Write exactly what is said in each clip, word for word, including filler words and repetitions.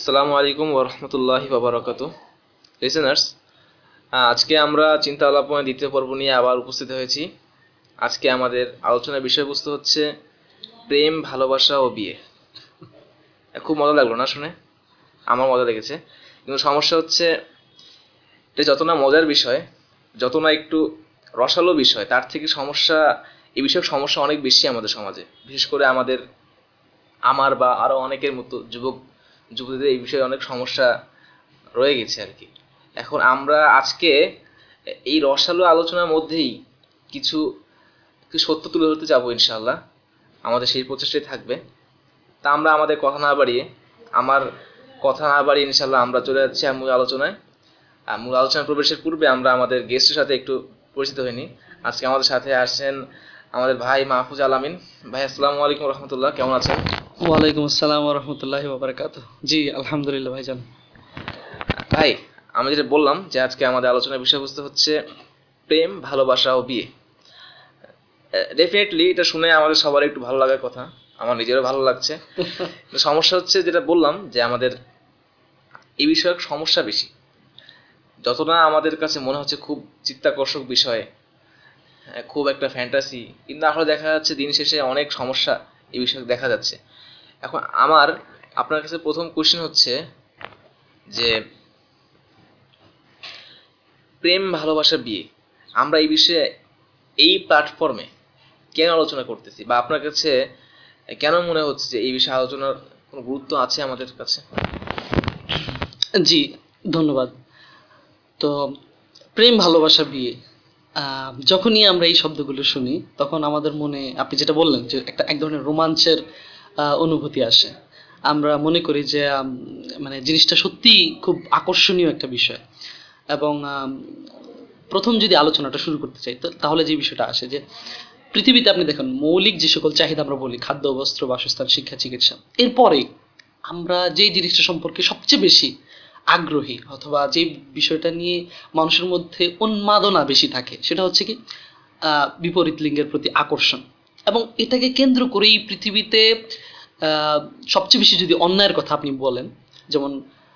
আসসালামু আলাইকুম ওরহমতুল্লাহি ওবরাকাতু। লিসেনার্স, আজকে আমরা চিন্তা আলাপনের দ্বিতীয় পর্ব নিয়ে আবার উপস্থিত হয়েছি। আজকে আমাদের আলোচনার বিষয়বস্তু হচ্ছে প্রেম, ভালোবাসা ও বিয়ে। খুব মজা লাগলো না শুনে? আমার মজা লেগেছে, কিন্তু সমস্যা হচ্ছে এটা যত না মজার বিষয়, যত না একটু রসালো বিষয়, তার থেকে সমস্যা, এই বিষয়ক সমস্যা অনেক বেশি আমাদের সমাজে। বিশেষ করে আমাদের, আমার বা আরও অনেকের মতো যুবক যুবতীদের এই বিষয়ে অনেক সমস্যা রয়ে গেছে আর কি। এখন আমরা আজকে এই রসালো আলোচনার মধ্যেই কিছু কিছু সত্য তুলে ধরতে যাবো ইনশাআল্লাহ। আমাদের সেই প্রচেষ্টাই থাকবে। তা আমরা আমাদের কথা না বাড়িয়ে আমার কথা না বাড়িয়ে ইনশাআল্লাহ আমরা চলে যাচ্ছি মূল আলোচনায়। আর মূল আলোচনা প্রবেশের পূর্বে আমরা আমাদের গেস্টের সাথে একটু পরিচিত হয়ে নিই। আজকে আমাদের সাথে আসছেন আমাদের ভাই মাহফুজ আলামিন। ভাই আসসালামু আলাইকুম রহমতুল্লাহ, কেমন আছেন? ওয়ালাইকুম আসসালাম রহমতুল্লাহি ওবরাকাতুহু। জি আলহামদুলিল্লাহ ভাইজান। ভাই, আমি যেটা বললাম যে আজকে আমাদের আলোচনার বিষয়বস্তু হচ্ছে প্রেম, ভালোবাসা ও বিয়ে। ডেফিনেটলি এটা শুনে আমাদের সবার একটু ভালো লাগার কথা, আমার নিজেরও ভালো লাগছে। সমস্যা হচ্ছে যেটা বললাম যে আমাদের এই বিষয়ক সমস্যা বেশি। যত না আমাদের কাছে মনে হচ্ছে খুব চিত্তাকর্ষক বিষয়, খুব একটা ফ্যান্টাসি, কিন্তু আসলে দেখা যাচ্ছে দিন শেষে অনেক সমস্যা এই বিষয়ে দেখা যাচ্ছে। এখন আমার আপনার কাছে প্রথম কোশ্চেন হচ্ছে যে প্রেম, ভালোবাসা, বিয়ে, আমরা এই বিষয়ে এই প্ল্যাটফর্মে কেন আলোচনা করতেছি, বা আপনার কাছে কেন মনে হচ্ছে যে এই বিষয়ে আলোচনার কোনো গুরুত্ব আছে আমাদের কাছে? জি ধন্যবাদ। তো প্রেম, ভালোবাসা, বিয়ে, যখনই আমরা এই শব্দগুলো শুনি তখন আমাদের মনে, আপনি যেটা বললেন, যে একটা এক ধরনের রোমাঞ্চের অনুভূতি আসে। আমরা মনে করি যে মানে জিনিসটা সত্যিই খুব আকর্ষণীয় একটা বিষয়। এবং প্রথম যদি আলোচনাটা শুরু করতে চাই তাহলে যে বিষয়টা আসে যে পৃথিবীতে আপনি দেখুন, মৌলিক যে সকল চাহিদা আমরা বলি, খাদ্য, বস্ত্র, বাসস্থান, শিক্ষা, চিকিৎসা, এরপরে আমরা যেই জিনিসটা সম্পর্কে সবচেয়ে বেশি আগ্রহী অথবা যে বিষয়টা নিয়ে মানুষের মধ্যে উন্মাদনা বেশি থাকে সেটা হচ্ছে কি বিপরীত লিঙ্গের প্রতি আকর্ষণ। এবং এটাকে কেন্দ্র করেই পৃথিবীতে সবচেয়ে বেশি যদি অন্যায়ের কথা আপনি বলেন, যেমন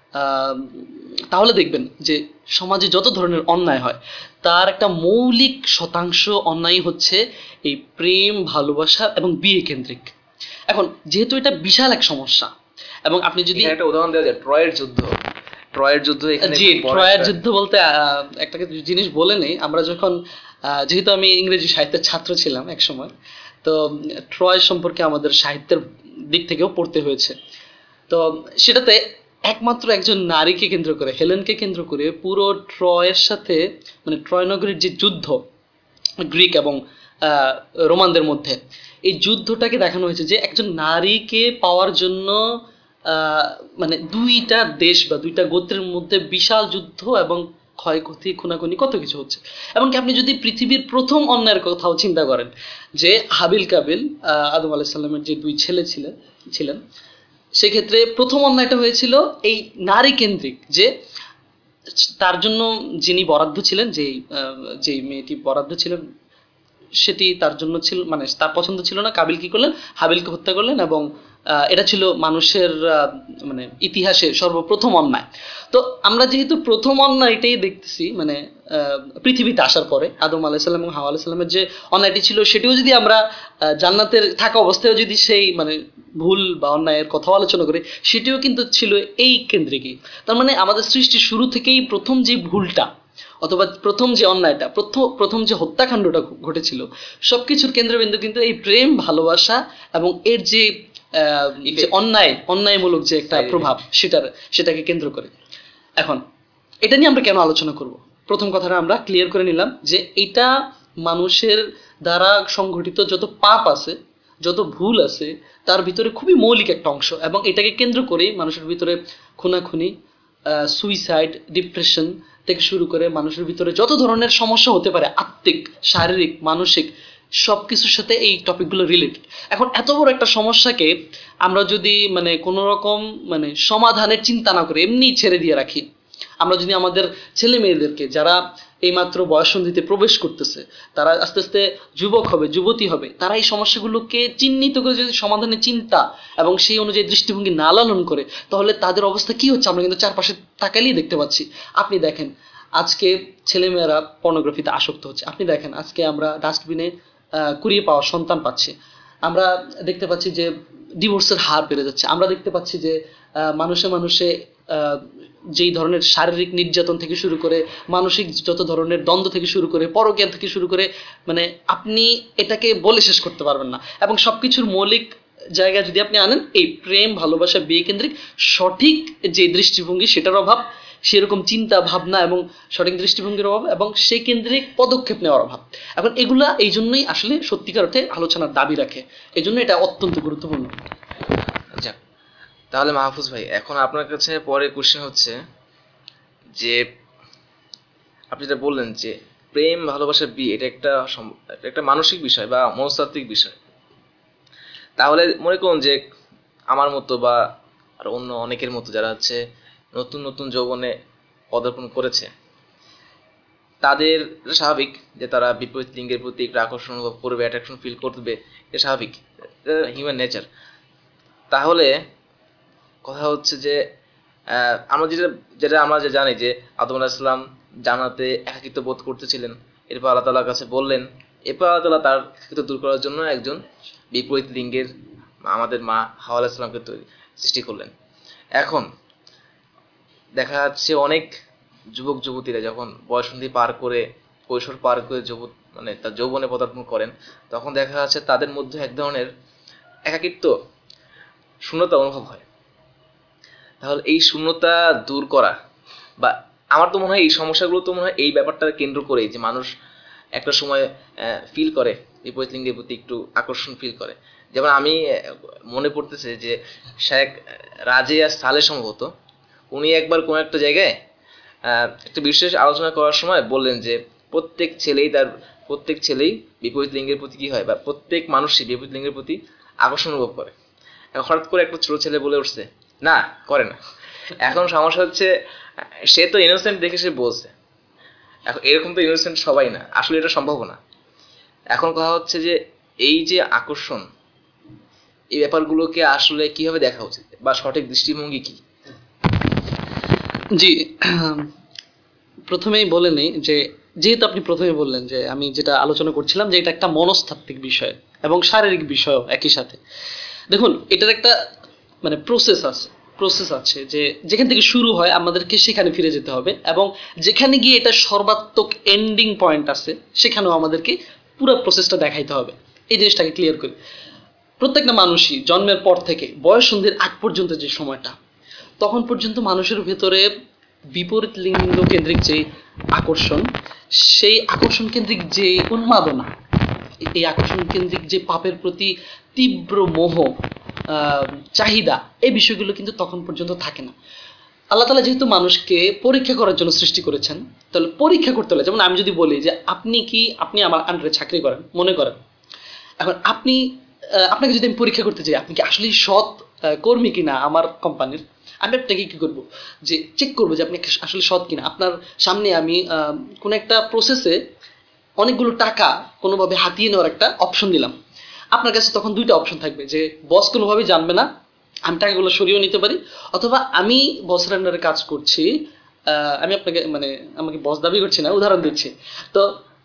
তাহলে দেখবেন যে সমাজে যত ধরনের অন্যায় হয় তার একটা মৌলিক শতাংশ অন্যায় হচ্ছে এই প্রেম, ভালোবাসা এবং বিয়ে কেন্দ্রিক। এখন যেহেতু এটা বিশাল এক সমস্যা, এবং আপনি যদি একটা উদাহরণ দেওয়া যায়, ট্রয়ের যুদ্ধ। ট্রয়ের যুদ্ধ এখানে জি ট্রয়ের যুদ্ধ বলতে একটা জিনিস বলে নেই। আমরা যখন, যেহেতু আমি ইংরেজি সাহিত্যের ছাত্র ছিলাম এক সময়, তো ট্রয় সম্পর্কে আমাদের সাহিত্যের দিক থেকেও পড়তে হয়েছে। তো সেটাতে একমাত্র একজন নারীকে কেন্দ্র করে, হেলেনকে কেন্দ্র করে পুরো ট্রয়ের সাথে, মানে ট্রয় নগরীর যে যুদ্ধ গ্রিক এবং রোমানদের মধ্যে, এই যুদ্ধটাকে দেখানো হয়েছে যে একজন নারীকে পাওয়ার জন্য মানে দুইটা দেশ বা দুইটা গোত্রের মধ্যে বিশাল যুদ্ধ এবং ক্ষয়ক্ষতি, খুনাখুনি, কত কিছু হচ্ছে। এমনকি আপনি যদি পৃথিবীর প্রথম অন্যায়ের কথাও চিন্তা করেন, যে হাবিল কাবিল, আদম আলাইসাল্লামের যে দুই ছেলে ছিলেন ছিলেন সেক্ষেত্রে প্রথম অন্যায়টা হয়েছিল এই নারী কেন্দ্রিক, যে তার জন্য যিনি বরাদ্দ ছিলেন, যেই যেই মেয়েটি বরাদ্দ ছিলেন সেটি তার জন্য ছিল, মানে তার পছন্দ ছিল না। কাবিল কি করলেন? হাবিলকে হত্যা করলেন। এবং এটা ছিল মানুষের মানে ইতিহাসে সর্বপ্রথম অন্যায়। তো আমরা যেহেতু প্রথম অন্যায়টাই দেখতেছি, মানে পৃথিবীতে আসার পরে আদম আলাইসাল্লাম এবং হাওয়া আলাইসাল্লামের যে অন্যায়টি ছিল সেটিও যদি আমরা জান্নাতের থাকা অবস্থায় যদি সেই মানে ভুল বা অন্যায়ের কথাও আলোচনা করি, সেটিও কিন্তু ছিল এই কেন্দ্রিকই। তার মানে আমাদের সৃষ্টির শুরু থেকেই প্রথম যে ভুলটা অথবা প্রথম যে অন্যায়টা, প্রথম প্রথম যে হত্যাকাণ্ডটা ঘটেছিল, সব কিছুর কেন্দ্রবিন্দু কিন্তু এই প্রেম, ভালোবাসা এবং এর যে অন্যায় অন্যায়মূলক যে একটা প্রভাব, সেটার সেটাকে কেন্দ্র করে। এখন এটা নিয়ে আমরা কেন আলোচনা করব? প্রথম কথাটা আমরা ক্লিয়ার করে নিলাম যে এটা মানুষের দ্বারা সংঘটিত যত পাপ আছে, যত ভুল আছে, তার ভিতরে খুবই মৌলিক একটা অংশ। এবং এটাকে কেন্দ্র করেই মানুষের ভিতরে খুনাখুনি, সুইসাইড, ডিপ্রেশন থেকে শুরু করে মানুষের ভিতরে যত ধরনের সমস্যা হতে পারে, আত্মিক, শারীরিক, মানসিক, সব কিছুর সাথে এই টপিকগুলো রিলেটেড। এখন এত বড় একটা সমস্যাকে আমরা যদি মানে কোনো রকম মানে সমাধানের চিন্তা না করে এমনি ছেড়ে দিয়ে রাখি, আমরা যদি আমাদের ছেলে মেয়েদেরকে যারা এইমাত্র বয়ঃসন্ধিতে প্রবেশ করতেছে, তারা আস্তে আস্তে যুবক হবে, যুবতী হবে, তারা এই সমস্যাগুলোকে চিহ্নিত করে যদি সমাধানের চিন্তা এবং সেই অনুযায়ী দৃষ্টিভঙ্গি না লালন করে, তাহলে তাদের অবস্থা কি হচ্ছে আমরা কিন্তু চারপাশে তাকালেই দেখতে পাচ্ছি। আপনি দেখেন আজকে ছেলেমেয়েরা পর্নোগ্রাফিতে আসক্ত হচ্ছে। আপনি দেখেন আজকে আমরা ডাস্টবিনে কুড়িয়ে পাওয়া সন্তান পাচ্ছি। আমরা দেখতে পাচ্ছি যে ডিভোর্সের হার বেড়ে যাচ্ছে। আমরা দেখতে পাচ্ছি যে মানুষে মানুষে যেই ধরনের শারীরিক নির্যাতন থেকে শুরু করে মানসিক যত ধরনের দ্বন্দ্ব থেকে শুরু করে পরকীয়া থেকে শুরু করে, মানে আপনি এটাকে বলে শেষ করতে পারবেন না। এবং সব কিছুর মৌলিক জায়গায় যদি আপনি আনেন এই প্রেম, ভালোবাসা, বিয়ে কেন্দ্রিক সঠিক যে দৃষ্টিভঙ্গি সেটার অভাব, সেরকম চিন্তা ভাবনা এবং সঠিক দৃষ্টিভঙ্গির অভাব এবং সেই কেন্দ্রিক পদক্ষেপ নেওয়ার অভাব। এখন এগুলা এই জন্যই আসলে সত্যিকার অর্থে আলোচনার দাবি রাখে, এই জন্য এটা অত্যন্ত গুরুত্বপূর্ণ। যাক, তাহলে মাহফুজ ভাই, এখন আপনার কাছে পরে কোশ্চেন হচ্ছে যে আপনি যেটা বললেন যে প্রেম, ভালোবাসা, বিয়ে এটা একটা একটা মানসিক বিষয় বা মনস্তাত্ত্বিক বিষয়। তাহলে মনে করুন যে আমার মতো বা আর অন্য অনেকের মতো যারা হচ্ছে নতুন নতুন যৌবনে পদার্পণ করেছে, তাদের স্বাভাবিক যে তারা বিপরীত লিঙ্গের প্রতি একটা আকর্ষণ অনুভব করবে, অ্যাট্রাকশন ফিল করবে, এটা স্বাভাবিক, হিউম্যান নেচার। তাহলে কথা হচ্ছে যে আমরা যেটা যেটা আমরা যে জানি যে আদম আলাইহিস সালাম জান্নাতে একাকিত্ব বোধ করতেছিলেন, এরপর আল্লাহ তাআলার কাছে বললেন, এরপর আল্লাহ তাআলা তার একাকিত্ব দূর করার জন্য একজন বিপরীত লিঙ্গের আমাদের মা হাওয়া আলাইহিস সালামকে সৃষ্টি করলেন। এখন দেখা যাচ্ছে অনেক যুবক যুবতীরা যখন বয়ঃসন্ধি পার করে, কৈশোর পার করে যুবক মানে তার যৌবনে পদার্পণ করেন, তখন দেখা যাচ্ছে তাদের মধ্যে এক ধরনের একাকিত্ব, শূন্যতা অনুভব হয়। তাহলে এই শূন্যতা দূর করা, বা আমার তো মনে হয় এই সমস্যাগুলো তো মনে হয় এই ব্যাপারটা কেন্দ্র করেই, যে মানুষ একটা সময় ফিল করে বিপরীত লিঙ্গের প্রতি একটু আকর্ষণ ফিল করে। যেমন আমি মনে পড়তেছে যে শেখ রাজিয়া সালে সম্ভবত উনি একবার কোনো একটা জায়গায় একটা বিশেষ আলোচনা করার সময় বললেন যে প্রত্যেক ছেলেই তার প্রত্যেক ছেলেই বিপরীত লিঙ্গের প্রতি কী হয়, বা প্রত্যেক মানুষই বিপরীত লিঙ্গের প্রতি আকর্ষণ অনুভব করে। হঠাৎ করে একটা ছোট ছেলে বলে উঠছে, না করে না। এখন সমস্যা হচ্ছে সে তো ইনোসেন্ট দেখে সে বলছে, এখন এরকম তো ইনোসেন্ট সবাই না, আসলে এটা সম্ভব না। এখন কথা হচ্ছে যে এই যে আকর্ষণ, এই ব্যাপারগুলোকে আসলে কিভাবে দেখা উচিত বা সঠিক দৃষ্টিভঙ্গি কি? জি, প্রথমেই বলে নেই যে যেহেতু আপনি প্রথমে বললেন যে আমি যেটা আলোচনা করছিলাম যে এটা একটা মনস্তাত্ত্বিক বিষয় এবং শারীরিক বিষয়ও একই সাথে। দেখুন, এটার একটা মানে প্রসেস আছে প্রসেস আছে যে যেখান থেকে শুরু হয় আমাদেরকে সেখানে ফিরে যেতে হবে, এবং যেখানে গিয়ে এটা সর্বাত্মক এন্ডিং পয়েন্ট আছে সেখানেও আমাদেরকে পুরো প্রসেসটা দেখাইতে হবে। এই জিনিসটাকে ক্লিয়ার করি। প্রত্যেকটা মানুষই জন্মের পর থেকে বয়ঃসন্ধির আগ পর্যন্ত যে সময়টা, তখন পর্যন্ত মানুষের ভেতরে বিপরীত লিঙ্গ কেন্দ্রিক যে আকর্ষণ, সেই আকর্ষণ কেন্দ্রিক যে উন্মাদনা, এই আকর্ষণ কেন্দ্রিক যে পাপের প্রতি তীব্র মোহ, চাহিদা, এই বিষয়গুলো কিন্তু তখন পর্যন্ত থাকে না। আল্লাহ তাআলা যেহেতু মানুষকে পরীক্ষা করার জন্য সৃষ্টি করেছেন, তাহলে পরীক্ষা করতে হলে, যেমন আমি যদি বলি যে আপনি কি আপনি আমার আন্ডারে চাকরি করেন মনে করেন, এখন আপনি আপনাকে যদি আমি পরীক্ষা করতে চাই আপনি কি আসলে সৎ কর্মী কিনা আমার কোম্পানির, আমি আপনাকে কী করবো যে চেক করবো যে আপনি আসলে সৎ কিনা। আপনার সামনে আমি কোনো একটা প্রসেসে অনেকগুলো টাকা কোনোভাবে হাতিয়ে নেওয়ার একটা অপশন দিলাম, আপনার কাছে তখন দুইটা অপশন থাকবে, যে বস কোনোভাবেই জানবে না, আমি টাকাগুলো সরিয়েও নিতে পারি, অথবা আমি বসের আন্ডারে কাজ করছি, আমি আপনাকে মানে আমাকে বস দাবি করছি না, উদাহরণ দিচ্ছি তো,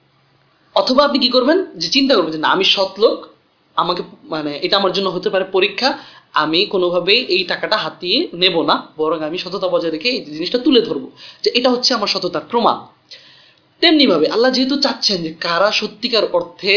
অথবা আপনি কি করবেন যে চিন্তা করবেন যে না আমি সৎ লোক, আমাকে মানে এটা আমার জন্য হতে পারে পরীক্ষা, আমি কোনোভাবেই এই টাকাটা হাতিয়ে নেব না, বরং আমি সততা বজায় রেখে এই জিনিসটা তুলে ধরবো যে এটা হচ্ছে আমার সততার প্রমাণ। তেমনিভাবে আল্লাহ যেহেতু চাচ্ছেন যে কারা সত্যিকার অর্থে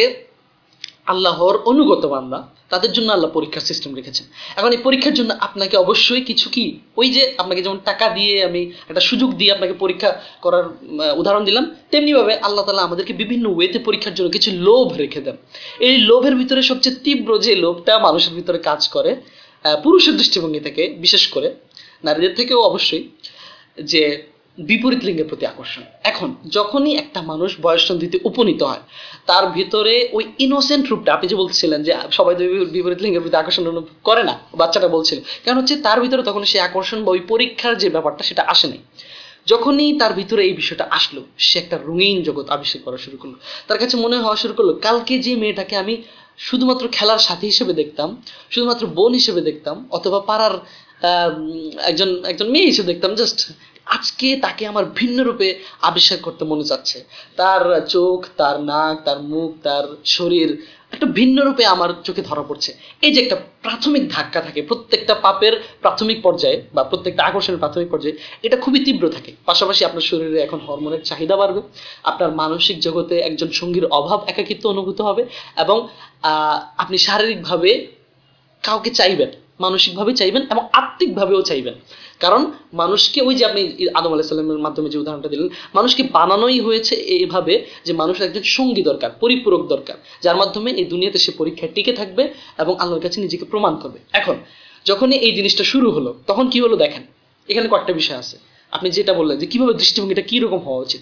আল্লাহর অনুগত বান্দা, তাদের জন্য আল্লাহ পরীক্ষার সিস্টেম রেখেছেন। এখন এই পরীক্ষার জন্য আপনাকে অবশ্যই কিছু কি, ওই যে আপনাকে যেমন টাকা দিয়ে আমি একটা সুযোগ দিয়ে আপনাকে পরীক্ষা করার উদাহরণ দিলাম, তেমনিভাবে আল্লাহ তাআলা আমাদেরকে বিভিন্ন ওয়েতে পরীক্ষার জন্য কিছু লোভ রেখে দেন। এই লোভের ভিতরে সবচেয়ে তীব্র যে লোভটা মানুষের ভিতরে কাজ করে, পুরুষের দৃষ্টিভঙ্গি থেকে বিশেষ করে, নারীদের থেকেও অবশ্যই, যে বিপরীত লিঙ্গের প্রতি আকর্ষণ। এখন যখনই একটা মানুষ বয়ঃসন্ধিতে উপনীত হয়, তার ভিতরে ওই ইনোসেন্ট রূপটা, আপনি যে বলছিলেন যে সবাই তো বিপরীত লিঙ্গের প্রতি আকর্ষণ অনুভব করে না, বাচ্চাটা বলছিল, কারণ হচ্ছে তার ভিতরে তখন সেই আকর্ষণ বা ওই পরীক্ষার যে ব্যাপারটা সেটা আসে নাই। যখনই তার ভিতরে এই বিষয়টা আসলো, সে একটা রঙিন জগৎ আবিষ্কার করা শুরু করলো। তার কাছে মনে হওয়া শুরু করলো, কালকে যে মেয়েটাকে আমি শুধুমাত্র খেলার সাথী হিসেবে দেখতাম, শুধুমাত্র বোন হিসেবে দেখতাম, অথবা পাড়ার আহ, একজন একজন মেয়ে হিসেবে দেখতাম, জাস্ট আজকে তাকে আমার ভিন্ন রূপে আবিষ্কার করতে মনে চাচ্ছে। তার চোখ, তার নাক, তার মুখ, তার শরীর একটা ভিন্ন রূপে আমার চোখে ধরা পড়ছে। এই যে একটা প্রাথমিক ধাক্কা থাকে প্রত্যেকটা পাপের প্রাথমিক পর্যায়ে, বা প্রত্যেকটা আকর্ষণের প্রাথমিক পর্যায়ে, এটা খুবই তীব্র থাকে। পাশাপাশি আপনার শরীরে এখন হরমোনের চাহিদা বাড়বে, আপনার মানসিক জগতে একজন সঙ্গীর অভাব, একাকিত্ব অনুভূত হবে, এবং আহ, আপনি শারীরিকভাবে কাউকে চাইবেন, মানসিকভাবে চাইবেন এবং আত্মিকভাবেও চাইবেন। কারণ মানুষকে, ওই যে আপনি আদম আলাইহিস সালামের মাধ্যমে যে উদাহরণটা দিলেন, মানুষকে বানানোই হয়েছে এইভাবে যে মানুষের একজন সঙ্গী দরকার, পরিপূরক দরকার, যার মাধ্যমে এই দুনিয়াতে সে পরীক্ষায় টিকে থাকবে এবং আল্লাহর কাছে নিজেকে প্রমাণ করবে। এখন যখনই এই জিনিসটা শুরু হলো, তখন কি হলো দেখেন, এখানে কয়েকটা বিষয় আছে। আপনি যেটা বললেন যে কিভাবে দৃষ্টিভঙ্গিটা কীরকম হওয়া উচিত,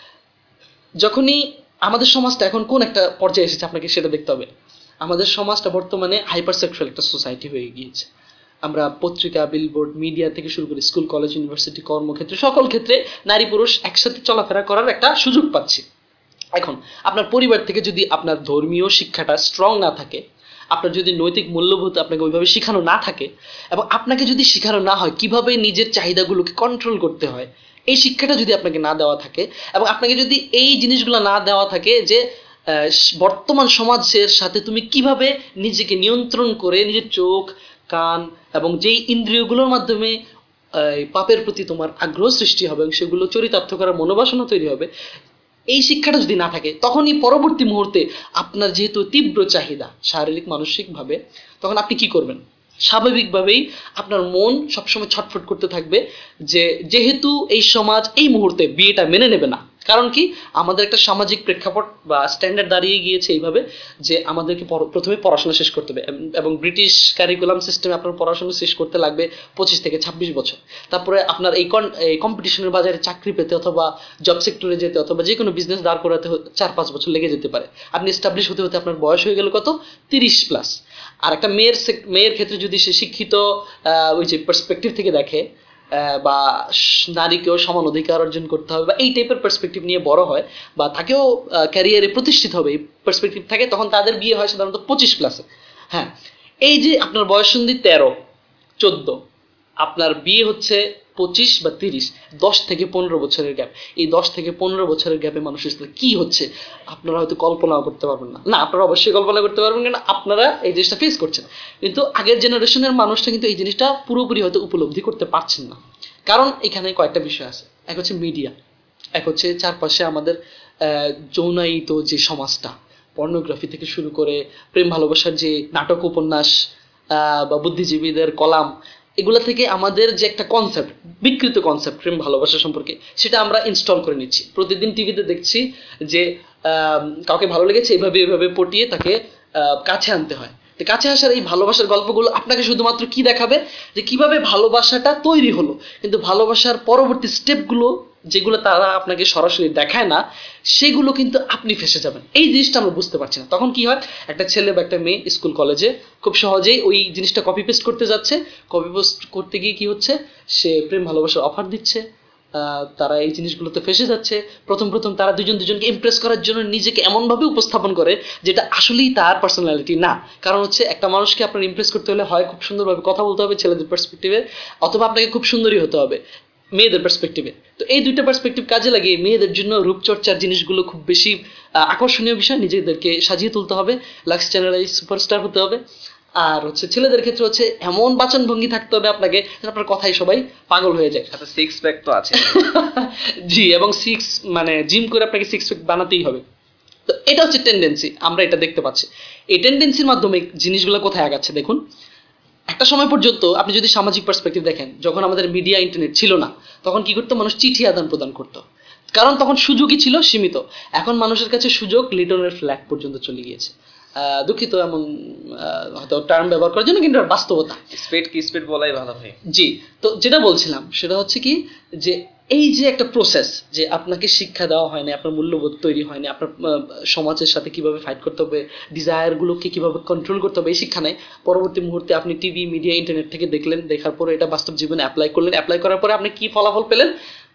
যখনই আমাদের সমাজটা এখন কোন একটা পর্যায়ে এসেছে আপনাকে সেটা দেখতে হবে। আমাদের সমাজটা বর্তমানে হাইপারসেক্সুয়াল একটা সোসাইটি হয়ে গিয়েছে। আমরা পত্রিকা, বিলবোর্ড, মিডিয়া থেকে শুরু করে স্কুল, কলেজ, ইউনিভার্সিটি, কর্মক্ষেত্রে, সকল ক্ষেত্রে নারী পুরুষ একসাথে চলাফেরা করার একটা সুযোগ পাচ্ছি। এখন আপনার পরিবার থেকে যদি আপনার ধর্মীয় শিক্ষাটা স্ট্রং না থাকে, আপনার যদি নৈতিক মূল্যবোধ আপনাকে ওইভাবে শেখানো না থাকে, এবং আপনাকে যদি শেখানো না হয় কিভাবে নিজের চাহিদাগুলোকে কন্ট্রোল করতে হয়, এই শিক্ষাটা যদি আপনাকে না দেওয়া থাকে, এবং আপনাকে যদি এই জিনিসগুলো না দেওয়া থাকে যে আহ, বর্তমান সমাজের সাথে তুমি কিভাবে নিজেকে নিয়ন্ত্রণ করে নিজের চোখ, কান এবং যেই ইন্দ্রিয়গুলোর মাধ্যমে আহ, পাপের প্রতি তোমার আগ্রহ সৃষ্টি হবে এবং সেগুলো চরিতার্থ করার মনোবাসনা তৈরি হবে, এই শিক্ষাটা যদি না থাকে, তখনই পরবর্তী মুহূর্তে আপনার যেহেতু তীব্র চাহিদা শারীরিক মানসিকভাবে, তখন আপনি কি করবেন? স্বাভাবিকভাবেই আপনার মন সবসময় ছটফট করতে থাকবে যে যেহেতু এই সমাজ এই মুহূর্তে বিয়েটা মেনে নেবে না। কারণ কি, আমাদের একটা সামাজিক প্রেক্ষাপট বা স্ট্যান্ডার্ড দাঁড়িয়ে গিয়েছে এইভাবে যে আমাদেরকে প্রথমে পড়াশোনা শেষ করতে হবে, এবং ব্রিটিশ কারিকুলাম সিস্টেমে আপনার পড়াশোনা শেষ করতে লাগবে পঁচিশ থেকে ছাব্বিশ বছর। তারপরে আপনার এই কম্পিটিশনের বাজারে চাকরি পেতে অথবা জব সেক্টরে যেতে অথবা যে কোনো বিজনেস দাঁড় করাতে চার পাঁচ বছর লেগে যেতে পারে। আপনি এস্টাবলিশ হতে হতে আপনার বয়স হয়ে গেল কত, তিরিশ প্লাস। আর একটা মেয়ের মেয়ের ক্ষেত্রে যদি সে শিক্ষিত ওই যে পার্সপেক্টিভ থেকে দেখে, বা নারীকেও সমান অধিকার অর্জন করতে হবে বা এই টাইপের পার্সপেক্টিভ নিয়ে বড় হয়, বা তাকেও ক্যারিয়ারে প্রতিষ্ঠিত হবে এই পার্সপেক্টিভ থাকে, তখন তাদের বিয়ে হয় সাধারণত পঁচিশ প্লাসে। হ্যাঁ, এই যে আপনার বয়সসন্ধি তেরো, চোদ্দ, আপনার বিয়ে হচ্ছে পঁচিশ বা তিরিশ, দশ থেকে পনেরো বছরের গ্যাপ। এই দশ থেকে পনেরো বছরের গ্যাপে মানুষের সাথে কী হচ্ছে আপনারা হয়তো কল্পনাও করতে পারবেন না। না, আপনারা অবশ্যই কল্পনা করতে পারবেন, কেন আপনারা এই জিনিসটা ফেস করছেন। কিন্তু আগের জেনারেশনের মানুষটা কিন্তু এই জিনিসটা পুরোপুরি হয়তো উপলব্ধি করতে পারছেন না। কারণ এখানে কয়েকটা বিষয় আছে। এক হচ্ছে মিডিয়া, এক হচ্ছে চারপাশে আমাদের যৌনায়িত যে সমাজটা, পর্নোগ্রাফি থেকে শুরু করে প্রেম ভালোবাসার যে নাটক, উপন্যাস বা বুদ্ধিজীবীদের কলাম, এগুলো থেকে আমাদের যে একটা কনসেপ্ট, বিকৃত কনসেপ্ট প্রেম ভালোবাসা সম্পর্কে, সেটা আমরা ইনস্টল করে নিচ্ছি। প্রতিদিন টিভিতে দেখছি যে কাউকে ভালো লেগেছে, এভাবে এভাবে পটিয়ে তাকে কাছে আনতে হয়। তো কাছে আসার এই ভালোবাসার গল্পগুলো আপনাকে শুধুমাত্র কি দেখাবে, যে কিভাবে ভালোবাসাটা তৈরি হলো, কিন্তু ভালোবাসার পরবর্তী স্টেপগুলো যেগুলো তারা আপনাকে সরাসরি দেখায় না, সেগুলো কিন্তু আপনি ফেসে যাবেন। এই জিনিসটা আমরা বুঝতে পারছি না। তখন কি হয়, একটা ছেলে বা একটা মেয়ে স্কুল কলেজে খুব সহজেই ওই জিনিসটা কপি পেস্ট করতে যাচ্ছে। কপি পেস্ট করতে গিয়ে কি হচ্ছে, সে প্রেম ভালোবাসার অফার দিচ্ছে, তারা এই জিনিসগুলোতে ফেসে যাচ্ছে। প্রথম প্রথম তারা দুজন দুজনকে ইমপ্রেস করার জন্য নিজেকে এমনভাবে উপস্থাপন করে যেটা আসলেই তার পার্সোনালিটি না। কারণ হচ্ছে একটা মানুষকে আপনার ইমপ্রেস করতে হলে হয় খুব সুন্দরভাবে কথা বলতে হবে ছেলেদের পার্সপেক্টিভে, অথবা আপনাকে খুব সুন্দরী হতে হবে মেয়েদের পার্সপেক্টিভে। তো এই দুইটা পার্সপেক্টিভ কাজে লাগিয়ে মেয়েদের জন্য রূপচর্চার জিনিসগুলো খুব বেশি আকর্ষণীয় বিষয়, নিজেদেরকে সাজিয়ে তুলতে হবে, লাক্স চ্যানেলাই সুপারস্টার হতে হবে। আর হচ্ছে ছেলেদের ক্ষেত্রে হচ্ছে এমন বাচন ভঙ্গি থাকতে হবে আপনাকে, আপনার কথাই সবাই পাগল হয়ে যায়। সাথে সিক্স প্যাক তো আছে। জি, এবং সিক্স মানে জিম করে আপনাকে সিক্স প্যাক বানাতেই হবে। তো এটা হচ্ছে টেন্ডেন্সি, আমরা এটা দেখতে পাচ্ছি। এই টেন্ডেন্সির মাধ্যমে জিনিসগুলো কোথায় আগাচ্ছে দেখুন। একটা সময় পর্যন্ত আপনি যদি সামাজিক পার্সপেক্টিভ দেখেন, যখন আমাদের মিডিয়া ইন্টারনেট ছিল না, তখন কি করতো, মানুষ চিঠি আদান প্রদান করতো, কারণ তখন সুযোগই ছিল সীমিত। এখন মানুষের কাছে সুযোগ লিটনের ফ্ল্যাগ পর্যন্ত চলে গিয়েছে। দুঃখিত এমন হয়তো টার্ম ব্যবহার করার জন্য, কিন্তু বাস্তবতা। স্পিড কি স্পিড বলাই ভালো ভাই। জি, তো যেটা বলছিলাম সেটা হচ্ছে কি, যে এই যে একটা প্রসেস, যে আপনাকে শিক্ষা দেওয়া হয়নি, আপনার মূল্যবোধ তৈরি হয়নি, আপনার সমাজের সাথে কিভাবে ফাইট করতে হবে, ডিজায়ারগুলোকে কিভাবে কন্ট্রোল করতে হবে, এই শিক্ষা নেই। পরবর্তী মুহূর্তে আপনি টিভি, মিডিয়া, ইন্টারনেট থেকে দেখলেন, দেখার পরে এটা বাস্তব জীবনে অ্যাপ্লাই করলেন, অ্যাপ্লাই করার পরে আপনি কি ফলাফল পেলেন,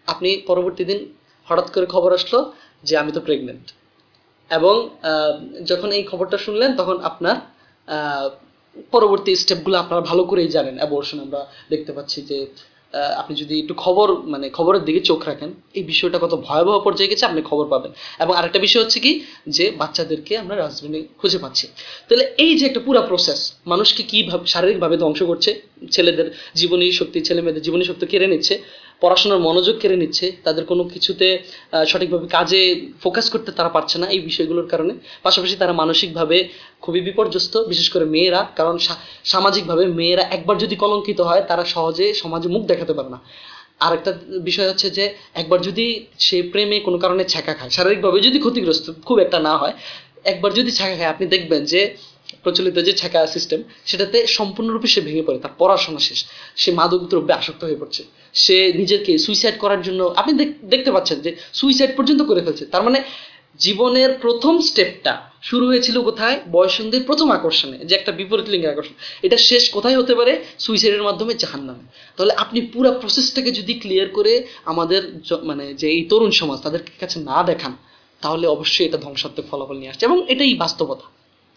আপনি পরবর্তী দিন হঠাৎ করে খবর আসলো যে আমি তো প্রেগনেন্ট, এবং আহ, যখন এই খবরটা শুনলেন তখন আপনার আহ, পরবর্তী স্টেপগুলো আপনারা ভালো করেই জানেন। অ্যাবর্শন আমরা দেখতে পাচ্ছি যে আহ, আপনি যদি একটু খবর মানে খবরের দিকে চোখ রাখেন, এই বিষয়টা কত ভয়াবহ পর্যায়ে গেছে আপনি খবর পাবেন। এবং আরেকটা বিষয় হচ্ছে কি, যে বাচ্চাদেরকে আমরা রাজধানী খুঁজে পাচ্ছি। তাহলে এই যে একটা পুরো প্রসেস মানুষকে কীভাবে শারীরিকভাবে ধ্বংস করছে, ছেলেদের জীবনী শক্তি, ছেলে মেয়েদের জীবনী শক্তি কেড়ে নিচ্ছে, পড়াশোনার মনোযোগ কেড়ে নিচ্ছে, তাদের কোনো কিছুতে আহ, সঠিকভাবে কাজে ফোকাস করতে তারা পারছে না এই বিষয়গুলোর কারণে। পাশাপাশি তারা মানসিকভাবে খুবই বিপর্যস্ত, বিশেষ করে মেয়েরা, কারণ সা- সামাজিকভাবে মেয়েরা একবার যদি কলঙ্কিত হয় তারা সহজে সমাজে মুখ দেখাতে পারে না। আরেকটা বিষয় হচ্ছে যে একবার যদি সে প্রেমে কোনো কারণে ছ্যাঁকা খায়, শারীরিকভাবে যদি ক্ষতিগ্রস্ত খুব একটা না হয়, একবার যদি ছ্যাঁকা খায় আপনি দেখবেন যে প্রচলিত যে ছ্যাঁকা সিস্টেম সেটাতে সম্পূর্ণরূপে সে ভেঙে পড়ে, তার পড়াশোনা শেষ, সে মাদক দ্রব্যে আসক্ত হয়ে পড়ছে, সে নিজেকে সুইসাইড করার জন্য আপনি দেখ- দেখতে পাচ্ছেন যে সুইসাইড পর্যন্ত করে ফেলছে। তার মানে জীবনের প্রথম স্টেপটা শুরু হয়েছিল কোথায়? বয়সন্ধির প্রথম আকর্ষণে, যে একটা বিপরীত লিঙ্গের আকর্ষণ, এটা শেষ কোথায় হতে পারে? সুইসাইডের মাধ্যমে, জাহান্নামে। তাহলে আপনি পুরো প্রসেসটাকে যদি ক্লিয়ার করে আমাদের জ- মানে যে এই তরুণ সমাজ তাদের কাছে না দেখান, তাহলে অবশ্যই এটা ধ্বংসাত্মক ফলাফল নিয়ে আসছে, এবং এটাই বাস্তবতা।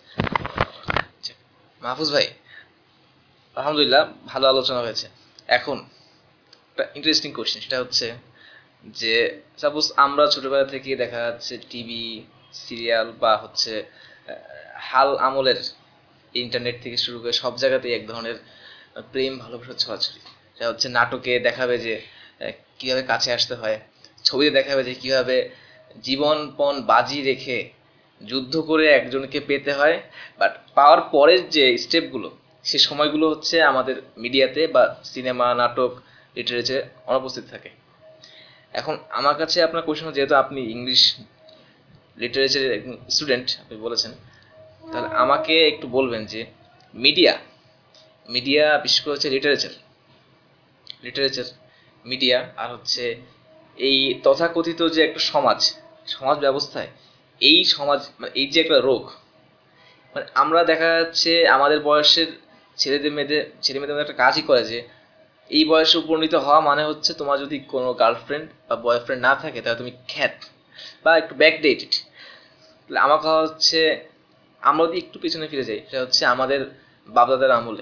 আচ্ছা, মাহফুজ ভাই, আলহামদুলিল্লাহ ভালো আলোচনা হয়েছে। এখন একটা ইন্টারেস্টিং কোশ্চেন, সেটা হচ্ছে যে সাপোজ আমরা ছোটবেলা থেকে দেখা যাচ্ছে টিভি সিরিয়াল বা হচ্ছে আহ, হাল আমলের ইন্টারনেট থেকে শুরু করে সব জায়গাতেই এক ধরনের প্রেম ভালোবাসার ছড়াছড়ি। সেটা হচ্ছে নাটকে দেখাবে যে আহ, কিভাবে কাছে আসতে হয়, ছবিতে দেখাবে যে কিভাবে জীবনপণ বাজি রেখে যুদ্ধ করে একজনকে পেতে হয়, বাট পাওয়ার পরের যে স্টেপগুলো সে সময়গুলো হচ্ছে আমাদের মিডিয়াতে বা সিনেমা নাটক লিটারেচারে অনুপস্থিত থাকে। এখন আমার কাছে আপনার কোশ্চেন, যেহেতু আপনি ইংলিশ লিটারেচারের একজন স্টুডেন্ট আপনি বলেছেন, তাহলে আমাকে একটু বলবেন যে মিডিয়া মিডিয়া বিশেষ করে হচ্ছে লিটারেচার লিটারেচার মিডিয়া আর হচ্ছে এই তথাকথিত যে একটা সমাজ সমাজ ব্যবস্থায় এই সমাজ মানে এই যে একটা রোগ, মানে আমরা দেখা যাচ্ছে আমাদের বয়সের ছেলেদের মেয়েদের ছেলে মেয়েদের মধ্যে একটা কাজই করে যে এই বয়সে উপনীত হওয়া মানে হচ্ছে তোমার যদি কোনো গার্লফ্রেন্ড বা বয়ফ্রেন্ড না থাকে তাহলে তুমি খ্যাত বা একটু ব্যাকডেটেড। তাহলে আমার কথা হচ্ছে আমরা যদি একটু পেছনে ফিরে যাই, সেটা হচ্ছে আমাদের বাপদাদার আমলে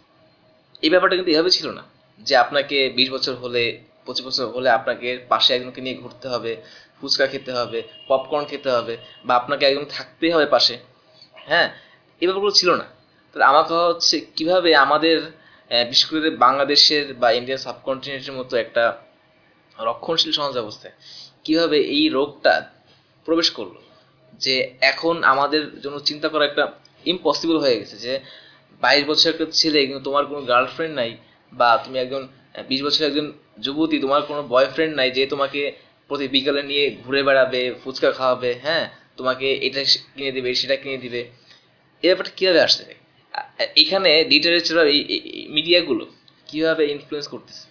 এই ব্যাপারটা কিন্তু এভাবে ছিল না যে আপনাকে বিশ বছর হলে পঁচিশ বছর হলে আপনাকে পাশে একজনকে নিয়ে ঘুরতে হবে, ফুচকা খেতে হবে, পপকর্ন খেতে হবে, বা আপনাকে একজন থাকতেই হবে পাশে। হ্যাঁ, এই ব্যাপারগুলো ছিল না। তাহলে আমার কথা হচ্ছে কীভাবে আমাদের আহ, বিশেষ করে বাংলাদেশের বা ইন্ডিয়ান সাবকন্টিনেন্টের মতো একটা রক্ষণশীল সমাজ ব্যবস্থায় কীভাবে এই রোগটা প্রবেশ করলো, যে এখন আমাদের জন্য চিন্তা করা একটা ইম্পসিবল হয়ে গেছে যে বাইশ বছরের একটা ছেলে কিন্তু তোমার কোনো গার্লফ্রেন্ড নাই, বা তুমি একজন বিশ বছরের একজন যুবতী তোমার কোনো বয়ফ্রেন্ড নাই যে তোমাকে প্রতি বিকালে নিয়ে ঘুরে বেড়াবে, ফুচকা খাওয়াবে, হ্যাঁ তোমাকে এটা কিনে দিবে সেটা কিনে দিবে। এই ব্যাপারটা কীভাবে আসছে? আ- এখানে লিটারেচার এই মিডিয়াগুলো কীভাবে ইনফ্লুয়েন্স করতেছে?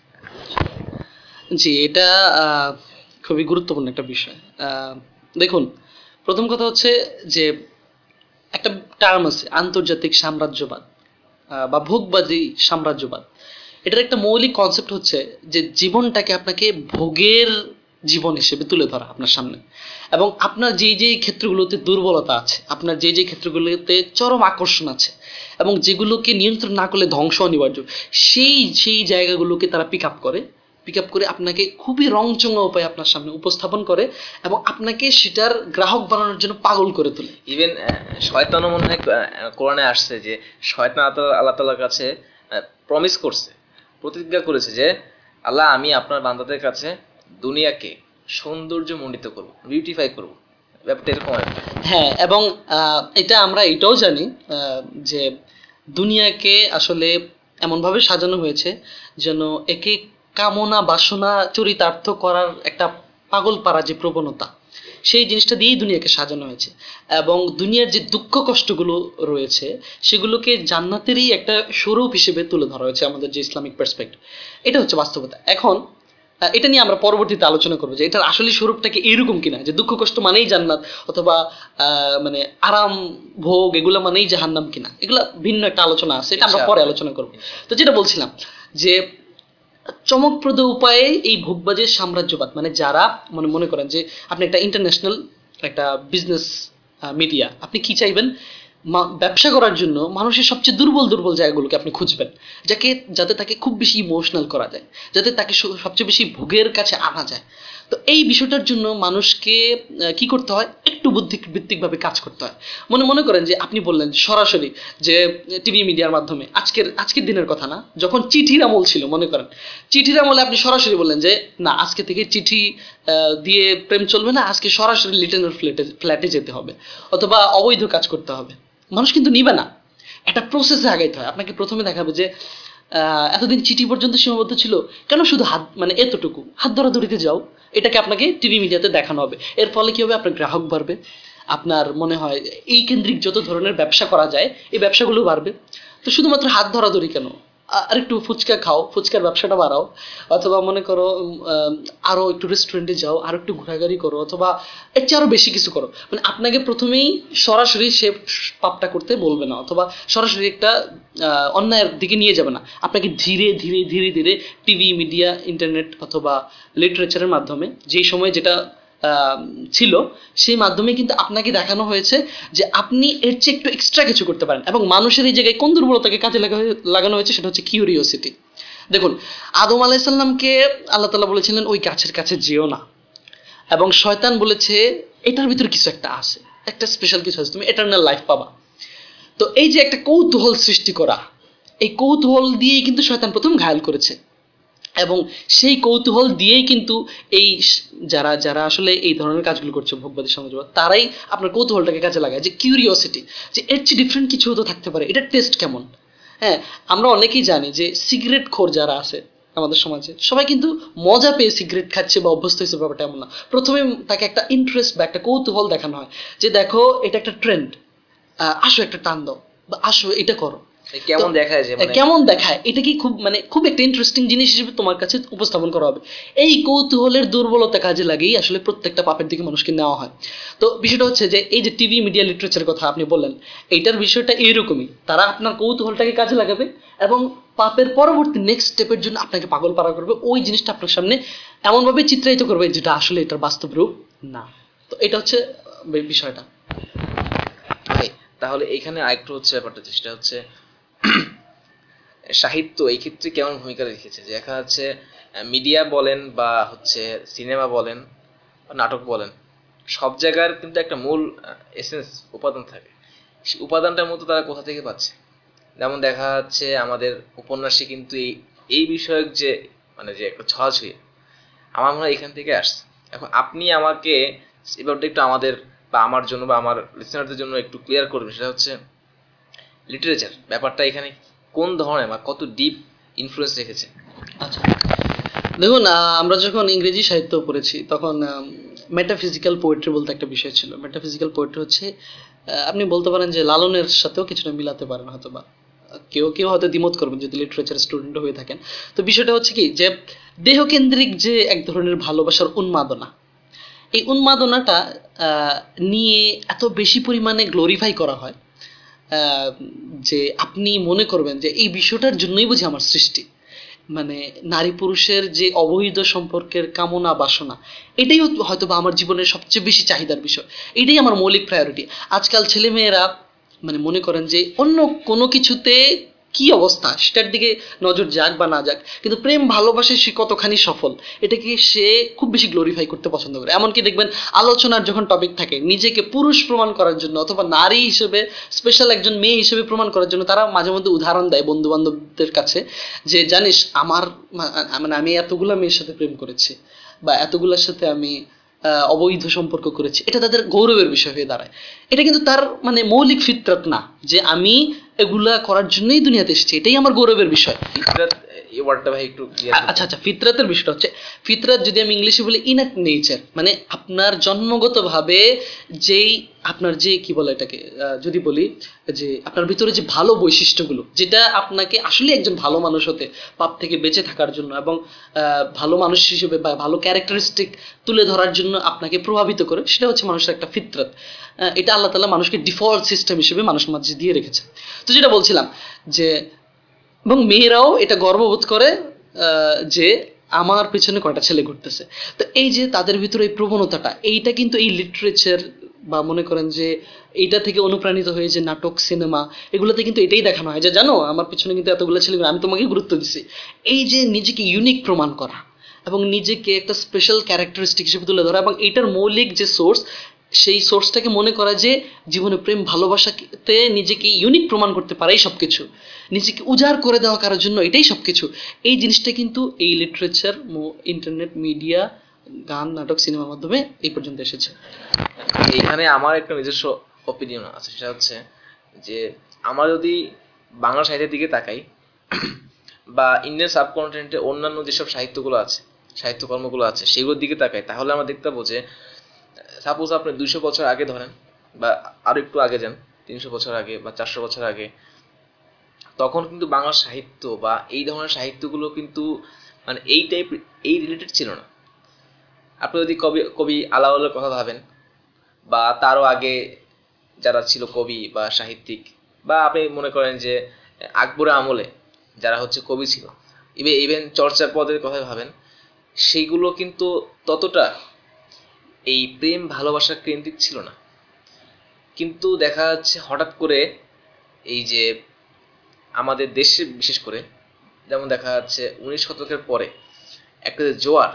জি, এটা আহ, খুবই গুরুত্বপূর্ণ একটা বিষয়। আহ, দেখুন, প্রথম কথা হচ্ছে যে একটা টার্ম আছে আন্তর্জাতিক সাম্রাজ্যবাদ, আহ, বা ভোগবাদী সাম্রাজ্যবাদ। এটার একটা মৌলিক কনসেপ্ট হচ্ছে যে জীবনটাকে আপনাকে ভোগের জীবন হিসেবে তুলে ধরা আপনার সামনে, এবং আপনার যেই যেই ক্ষেত্রগুলোতে দুর্বলতা আছে, আপনার যেই যেই ক্ষেত্রগুলোতে চরম আকর্ষণ আছে, এবং যেগুলোকে নিয়ন্ত্রণ না করলে ধ্বংস অনিবার্য, সেই সেই জায়গাগুলোকে তারা পিক আপ করে পিক আপ করে আপনাকে খুবই রংচঙা উপায়ে আপনার সামনে উপস্থাপন করে, এবং আপনাকে সেটার গ্রাহক বানানোর জন্য পাগল করে তোলে। ইভেন শয়তানও মনে হয় আহ, কোরআনে আসছে যে শয়তান আল্লাহ আল্লাহ তাআলার কাছে প্রমিস করছে, প্রতিজ্ঞা করেছে যে আল্লাহ আমি আপনার বান্দাদের কাছে দুনিয়াকে সৌন্দর্য মণ্ডিত করব, বিউটিফাই করব। ব্যাপারটা এরকম আর কি। হ্যাঁ, এবং আহ, এটা আমরা এটাও জানি আহ, যে দুনিয়াকে আসলে এমনভাবে সাজানো হয়েছে যেন একে কামনা বাসনা চরিতার্থ করার একটা পাগল পারা যে প্রবণতা, সেই জিনিসটা দিয়েই দুনিয়াকে সাজানো হয়েছে। এবং দুনিয়ার যে দুঃখ কষ্টগুলো রয়েছে সেগুলোকে জান্নাতেরই একটা স্বরূপ হিসেবে তুলে ধরা হয়েছে আমাদের যে ইসলামিক পার্সপেক্টিভ। এটা হচ্ছে বাস্তবতা। এখন আহ, এটা নিয়ে আমরা পরবর্তীতে আলোচনা করবো যে এটার আসলে স্বরূপটাকে এইরকম কিনা, যে দুঃখ কষ্ট মানেই জান্নাত, অথবা আহ, মানে আরাম ভোগ এগুলো মানেই জাহান্নাম কিনা, এগুলো ভিন্ন একটা আলোচনা আছে, এটা আমরা পরে আলোচনা করবো। তো যেটা বলছিলাম যে চমকপ্রদ উপায়ে এই ভোগবাজির সাম্রাজ্যবাদ, মানে যারা মনে মনে করেন যে আপনি একটা ইন্টারন্যাশনাল একটা বিজনেস মিডিয়া, আপনি কি চাইবেন, ব্যবসা করার জন্য মানুষের সবচেয়ে দুর্বল দুর্বল জায়গাগুলোকে আপনি খুঁজবেন, যাকে যাতে তাকে খুব বেশি ইমোশনাল করা যায়, যাতে তাকে সবচেয়ে বেশি ভোগের কাছে আনা যায়। তো এই বিষয়টার জন্য মানুষকে কি করতে হয়, একটু বুদ্ধি ভিত্তিকভাবে কাজ করতে হয়। মনে মনে করেন যে আপনি বললেন সরাসরি যে টিভি মিডিয়ার মাধ্যমে, আজকের আজকের দিনের কথা না, যখন চিঠির আমল ছিল, মনে করেন চিঠির আমলে আপনি সরাসরি বললেন যে না, আজকে থেকে চিঠি দিয়ে প্রেম চলবে না, আজকে সরাসরি লিটনের ফ্ল্যাটে ফ্ল্যাটে যেতে হবে, অথবা অবৈধ কাজ করতে হবে। মানুষ কিন্তু নিবে না, একটা প্রসেসে আগাইতে হয়। আপনাকে প্রথমে দেখাবে যে এতদিন চিঠি পর্যন্ত সীমাবদ্ধ ছিল, কেন শুধু হাত মানে এতটুকু হাত ধরাধরিতে যাও, এটাকে আপনাকে টিভি মিডিয়াতে দেখানো হবে। এর ফলে কি হবে, আপনার গ্রাহক বাড়বে, আপনার মনে হয় এই কেন্দ্রিক যত ধরনের ব্যবসা করা যায় এই ব্যবসাগুলো বাড়বে। তো শুধুমাত্র হাত ধরাধরি কেন, আরেকটু ফুচকা খাও, ফুচকার ব্যবসাটা বাড়াও, অথবা মনে করো আরও একটু রেস্টুরেন্টে যাও, আরও একটু ঘোরাঘুরি করো, অথবা এর চেয়ে আরও বেশি কিছু করো। মানে আপনাকে প্রথমেই সরাসরি সে পাপটা করতে বলবে না, অথবা সরাসরি একটা অন্যায়ের দিকে নিয়ে যাবে না, আপনাকে ধীরে ধীরে ধীরে ধীরে টিভি মিডিয়া ইন্টারনেট অথবা লিটারেচারের মাধ্যমে যেই সময় যেটা ছিল সেই মাধ্যমে কিন্তু আপনাকে দেখানো হয়েছে যে আপনি এর চেয়ে একটু এক্সট্রা কিছু করতে পারেন। এবং মানুষের এই জায়গায় কোন দুর্বলতাকে কাজে লাগানো হয়েছে, সেটা হচ্ছে কিউরিওসিটি। দেখুন, আদম আলাইসাল্লামকে আল্লাহ তাআলা বলেছিলেন ওই গাছের কাছে যেও না, এবং শয়তান বলেছে এটার ভিতরে কিছু একটা আছে, একটা স্পেশাল কিছু আছে, তুমি এটারনাল লাইফ পাবা। তো এই যে একটা কৌতূহল সৃষ্টি করা, এই কৌতূহল দিয়েই কিন্তু শয়তান প্রথম ঘায়াল করেছে, এবং সেই কৌতূহল দিয়েই কিন্তু এই যারা যারা আসলে এই ধরনের কাজগুলো করছে ভোগবাদী সমাজবাদ, তারাই আপনার কৌতূহলটাকে কাজে লাগায়, যে কিউরিওসিটি, যে এর চেয়ে ডিফারেন্ট কিছু তো থাকতে পারে, এটার টেস্ট কেমন। হ্যাঁ, আমরা অনেকেই জানি যে সিগারেট খোর যারা আছে আমাদের সমাজে, সবাই কিন্তু মজা পেয়ে সিগারেট খাচ্ছে বা অভ্যস্ত হয়েছে, ব্যাপারটা এমন না। প্রথমে তাকে একটা ইন্টারেস্ট বা একটা কৌতূহল দেখানো হয় যে দেখো এটা একটা ট্রেন্ড, আসো একটা টান দাও, বা আসো এটা করো, কেমন দেখায় যে মানে কেমন দেখায় এটা কি খুব মানে খুব একটা ইন্টারেস্টিং জিনিস হিসেবে তোমার কাছে উপস্থাপন করা হবে। এই কৌতূহলের দুর্বলতা কাজে লাগেই আসলে প্রত্যেকটা পাপের দিকে মানুষকে নেওয়া হয়। তো বিষয়টা হচ্ছে যে এই যে টিভি মিডিয়া লিটারেচারের কথা আপনি বললেন, এইটার বিষয়টা এইরকমই, তারা আপনার কৌতূহলটাকে কাজে লাগাবে এবং পাপের পরবর্তী নেক্সট স্টেপের জন্য আপনাকে পাগল পাড়া করবে, ওই জিনিসটা আপনার সামনে এমনভাবে চিত্রায়িত করবে যেটা আসলে এটার বাস্তব রূপ না। তো এটা হচ্ছে বিষয়টা। ভাই তাহলে এখানে আরেকটু হচ্ছে ব্যাপারটা, চেষ্টা হচ্ছে সাহিত্য এই ক্ষেত্রে কেমন ভূমিকা রেখেছে, যে দেখা যাচ্ছে মিডিয়া বলেন বা হচ্ছে সিনেমা বলেন বা নাটক বলেন, সব জায়গার কিন্তু একটা মূল এসেন্স উপাদান থাকে। সেই উপাদানটার মতো তারা কোথা থেকে পাচ্ছে? যেমন দেখা যাচ্ছে আমাদের উপন্যাসে কিন্তু এই এই বিষয়ক যে মানে যে একটা ছড়াছড়ি, আমার মনে হয় এখান থেকে আসছে। এখন আপনি আমাকে এই ব্যাপারটা একটু আমাদের বা আমার জন্য বা আমার লিসেনারদের জন্য একটু ক্লিয়ার করবেন, সেটা হচ্ছে লিটারেচার ব্যাপারটা এখানে কোন ধরনের বা কত ডিপ ইনফ্লুয়েন্স রেখেছে। আচ্ছা, দেখুন, আমরা যখন ইংরেজি সাহিত্য পড়েছি তখন মেটাফিজিক্যাল পোয়েট্রি বলতে একটা বিষয় ছিল। মেটাফিজিক্যাল পোয়েট্রি হচ্ছে, আপনি বলতে পারেন যে লালনের সাথেও কিছুটা মিলাতে পারেন, হয়তো বা কেউ কেউ হয়তো দ্বিমত করবেন যদি লিটারেচার স্টুডেন্ট হয়ে থাকেন। তো বিষয়টা হচ্ছে কি, যে দেহকেন্দ্রিক যে এক ধরনের ভালোবাসার উন্মাদনা, এই উন্মাদনাটা নিয়ে এত বেশি পরিমাণে গ্লোরিফাই করা হয় যে আপনি মনে করবেন যে এই বিষয়টার জন্যই বুঝি আমার সৃষ্টি। মানে নারী পুরুষের যে অবৈধ সম্পর্কের কামনা বাসনা, এটাই হয়তো বা আমার জীবনের সবচেয়ে বেশি চাহিদার বিষয়, এটাই আমার মৌলিক প্রায়োরিটি। আজকাল ছেলেমেয়েরা মানে মনে করেন যে অন্য কোনো কিছুতে কি অবস্থা সেটার দিকে নজর যাক বা না যাক, কিন্তু প্রেম ভালোবাসে সে কতখানি সফল এটাকে সে খুব বেশি গ্লোরিফাই করতে পছন্দ করে। এমনকি দেখবেন আলোচনার যখন টপিক থাকে, নিজেকে পুরুষ প্রমাণ করার জন্য অথবা নারী হিসেবে স্পেশাল একজন মেয়ে হিসেবে প্রমাণ করার জন্য তারা মাঝে মধ্যে উদাহরণ দেয় বন্ধু বান্ধবদের কাছে, যে জানিস আমার মানে আমি এতগুলা মেয়ের সাথে প্রেম করেছি বা এতগুলার সাথে আমি অবৈধ সম্পর্ক করেছি, এটা তাদের গৌরবের বিষয় হয়ে দাঁড়ায়। এটা কিন্তু তার মানে মৌলিক ফিতরত না, যে আমি এগুলা করার জন্যই দুনিয়াতে এসেছি, এটাই আমার গৌরবের বিষয়। ফিতরত এই ওয়ার্ডটা ভাই একটু ক্লিয়ার। আচ্ছা আচ্ছা, ফিতরতের বিষয়টা হচ্ছে, ফিতরত যদি আমি ইংলিশে বলি ইনাট নেচার, মানে আপনার জন্মগতভাবে যেই আপনার যে কি বলে এটাকে যদি বলি যে আপনার ভিতরে যে ভালো বৈশিষ্ট্যগুলো, যেটা আপনাকে আসলে একজন ভালো মানুষ হতে, পাপ থেকে বেঁচে থাকার জন্য এবং ভালো মানুষ হিসেবে বা ভালো ক্যারেক্টারিস্টিক তুলে ধরার জন্য আপনাকে প্রভাবিত করে, সেটা হচ্ছে মানুষের একটা ফিতরত। এটা আল্লাহ তাআলা মানুষকে ডিফল্ট সিস্টেম হিসেবে মানুষের মাঝে দিয়ে রেখেছে। তো যেটা বলছিলাম যে, এবং মেয়েরাও এটা গর্ববোধ করে আহ, যে আমার পেছনে কয়টা ছেলে ঘুরতেছে। তো এই যে তাদের ভিতরে এই প্রবণতাটা, এইটা কিন্তু এই লিটারেচার বা মনে করেন যে এইটা থেকে অনুপ্রাণিত হয়ে যে নাটক সিনেমা এগুলোতে কিন্তু এটাই দেখানো হয় যে জানো আমার পেছনে কিন্তু এতগুলো ছেলে ঘুরে, আমি তোমাকে গুরুত্ব দিচ্ছি। এই যে নিজেকে ইউনিক প্রমাণ করা এবং নিজেকে একটা স্পেশাল ক্যারেক্টারিস্টিক হিসেবে তুলে ধরা, এবং এইটার মৌলিক যে সোর্স, সেই সোর্সটাকে মনে করা যে জীবনে প্রেম ভালোবাসাতে নিজেকে ইউনিক প্রমাণ করতে পারে এই সব কিছু, নিজেকে উজাড় করে দেওয়া কারোর জন্য এটাই সব কিছু। এই জিনিসটা কিন্তু এই লিটারেচার, ইন্টারনেট, মিডিয়া, গান, নাটক, সিনেমার মাধ্যমে এই পর্যন্ত এসেছে। এখানে আমার একটা নিজস্ব অপিনিয়ন আছে, সেটা হচ্ছে যে আমরা যদি বাংলা সাহিত্যের দিকে তাকাই বা ইন্ডিয়ান সাবকন্টিনেন্টে অন্যান্য যেসব সাহিত্যগুলো আছে, সাহিত্যকর্মগুলো আছে, সেগুলোর দিকে তাকাই, তাহলে আমরা দেখতে পাবো যে সাপোজ আপনি দুইশো বছর আগে ধরেন বা আরও একটু আগে যান, তিনশো বছর আগে বা চারশো বছর আগে, তখন কিন্তু বাংলা সাহিত্য বা এই ধরনের সাহিত্যগুলো কিন্তু মানে এই টাইপ এই রিলেটেড ছিল না। আপনি যদি কবি কবি আলাওলের কথা ভাবেন বা তারও আগে যারা ছিল কবি বা সাহিত্যিক, বা আপনি মনে করেন যে আকবরের আমলে যারা হচ্ছে কবি ছিল, ইভেন ইভেন চর্যাপদের কথা ভাবেন, সেইগুলো কিন্তু ততটা এই প্রেম ভালোবাসা কেন্দ্রিক ছিল না। কিন্তু দেখা যাচ্ছে হঠাৎ করে এই যে আমাদের দেশে বিশেষ করে, যেমন দেখা যাচ্ছে উনিশ শতকের পরে একটা যে জোয়ার,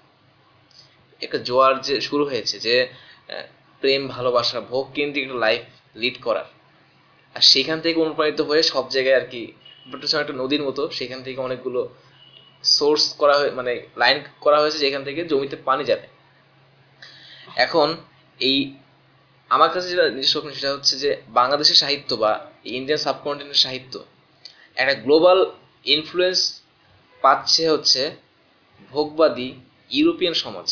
একটা জোয়ার যে শুরু হয়েছে যে আহ, প্রেম ভালোবাসা ভোগ কেন্দ্রিক একটা লাইফ লিড করার, আর সেখান থেকে অনুপ্রাণিত হয়ে সব জায়গায় আর কি ব্রিটিশ একটা নদীর মতো সেখান থেকে অনেকগুলো সোর্স করা হয়ে মানে লাইন করা হয়েছে যেখান থেকে জমিতে পানি যাবে। এখন এই আমার কাছে যেটা নিজস্ব opinion সেটা হচ্ছে যে বাংলাদেশের সাহিত্য বা ইন্ডিয়ান সাবকন্টিনেন্টের সাহিত্য একটা গ্লোবাল ইনফ্লুয়েন্স পাচ্ছে হচ্ছে ভোগবাদী ইউরোপিয়ান সমাজ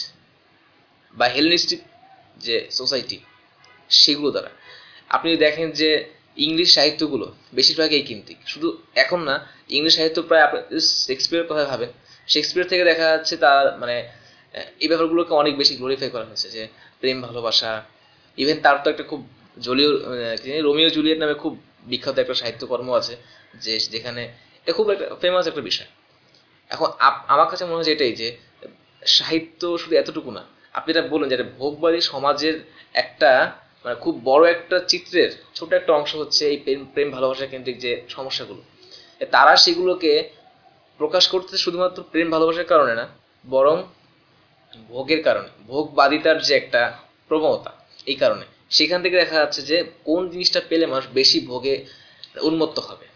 বা হেলেনিস্টিক যে সোসাইটি, সেগুলো দ্বারা। আপনি যদি দেখেন যে ইংলিশ সাহিত্যগুলো বেশিরভাগই কেন্দ্রিক, শুধু এখন না, ইংলিশ সাহিত্য প্রায় আপনি শেক্সপিয়ারের কথা ভাবেন, শেক্সপিয়ার থেকে দেখা যাচ্ছে তার মানে আহ, এই ব্যাপারগুলোকে অনেক বেশি গ্লোরিফাই করা হয়েছে, যে প্রেম ভালোবাসা। ইভেন তার তো একটা খুব জলীয় আহ, কি জানি, রোমিও জুলিয়েট নামে খুব বিখ্যাত একটা সাহিত্যকর্ম আছে, যে যেখানে এটা খুব একটা ফেমাস একটা বিষয়। এখন আপ- আমার কাছে মনে হয় যে এটাই যে সাহিত্য শুধু এতটুকু না, আপনি এটা বললেন যে এটা ভোগবাদী সমাজের একটা মানে খুব বড় একটা চিত্রের ছোট একটা অংশ হচ্ছে এই প্রেম প্রেম ভালোবাসা কেন্দ্রিক যে সমস্যাগুলো, এ তারা সেগুলোকে প্রকাশ করতে শুধুমাত্র প্রেম ভালোবাসার কারণে না, বরং ভোগের কারণে, ভোগবাদিতার যে একটা প্রবণতা, এই কারণে সেখান থেকে দেখা যাচ্ছে যে কোন জিনিসটা পেলে মানুষ বেশি ভোগে উন্মত্ত হবে।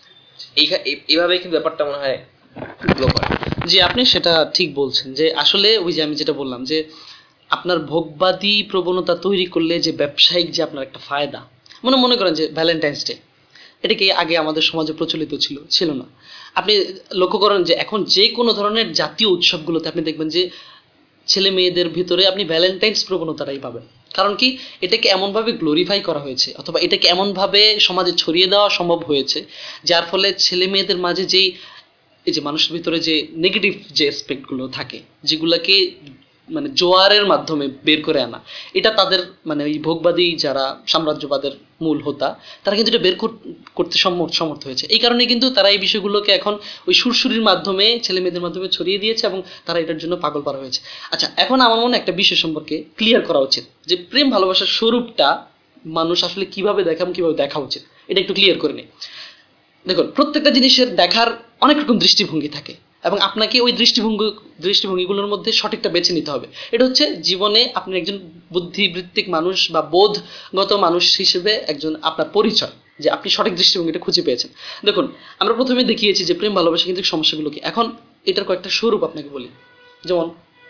এই এইভাবেই কিন্তু ব্যাপারটা মনে হয় গ্লো করে। জি, আপনি সেটা ঠিক বলছেন যে আসলে ওই যে আমি যেটা বললাম যে আপনার ভোগবাদী প্রবণতা তৈরি করলে যে ব্যবসায়িক যে আপনার একটা ফায়দা, মনে মনে করেন যে ভ্যালেন্টাইন্স ডে, এটা কি আগে আমাদের সমাজে প্রচলিত ছিল? ছিল না। আপনি লক্ষ্য করেন যে এখন যে কোনো ধরনের জাতীয় উৎসবগুলোতে আপনি দেখবেন যে ছেলে মেয়েদের ভিতরে আপনি ভ্যালেন্টাইন্স প্রবণতাটাই পাবেন। কারণ কি, এটাকে এমনভাবে গ্লোরিফাই করা হয়েছে অথবা এটাকে এমনভাবে সমাজে ছড়িয়ে দেওয়া সম্ভব হয়েছে, যার ফলে ছেলে মেয়েদের মাঝে যেই এই যে মানুষের ভিতরে যে নেগেটিভ যে অ্যাসপেক্টগুলো থাকে, যেগুলোকে মানে জোয়ারের মাধ্যমে বের করে আনা, এটা তাদের মানে এই ভোগবাদী যারা সাম্রাজ্যবাদের মূল হোতা, তারা কিন্তু এটা বের কর- করতে সমর্থ সমর্থ হয়েছে। এই কারণে কিন্তু তারা এই বিষয়গুলোকে এখন ওই সুরসুরির মাধ্যমে ছেলে মেয়েদের মাধ্যমে ছড়িয়ে দিয়েছে এবং তারা এটার জন্য পাগল পারা হয়েছে। আচ্ছা, এখন আমার মনে হয় একটা বিষয় সম্পর্কে ক্লিয়ার করা উচিত যে প্রেম ভালোবাসার স্বরূপটা মানুষ আসলে কিভাবে দেখে এবং কিভাবে দেখা উচিত, এটা একটু ক্লিয়ার করে নিই। দেখুন, প্রত্যেকটা জিনিসের দেখার অনেক রকম দৃষ্টিভঙ্গি থাকে এবং আপনাকে ওই দৃষ্টিভঙ্গি দৃষ্টিভঙ্গিগুলোর মধ্যে সঠিকটা বেছে নিতে হবে। এটা হচ্ছে জীবনে আপনি একজন বুদ্ধিবৃত্তিক মানুষ বা বোধগত মানুষ হিসেবে একজন আপনার পরিচয়, যে আপনি সঠিক দৃষ্টিভঙ্গিটা খুঁজে পেয়েছেন। দেখুন, আমরা প্রথমে দেখিয়েছি যে প্রেম ভালোবাসা কিন্তু সমস্যাগুলো কি। এখন এটার কয়েকটা স্বরূপ আপনাকে বলি। যেমন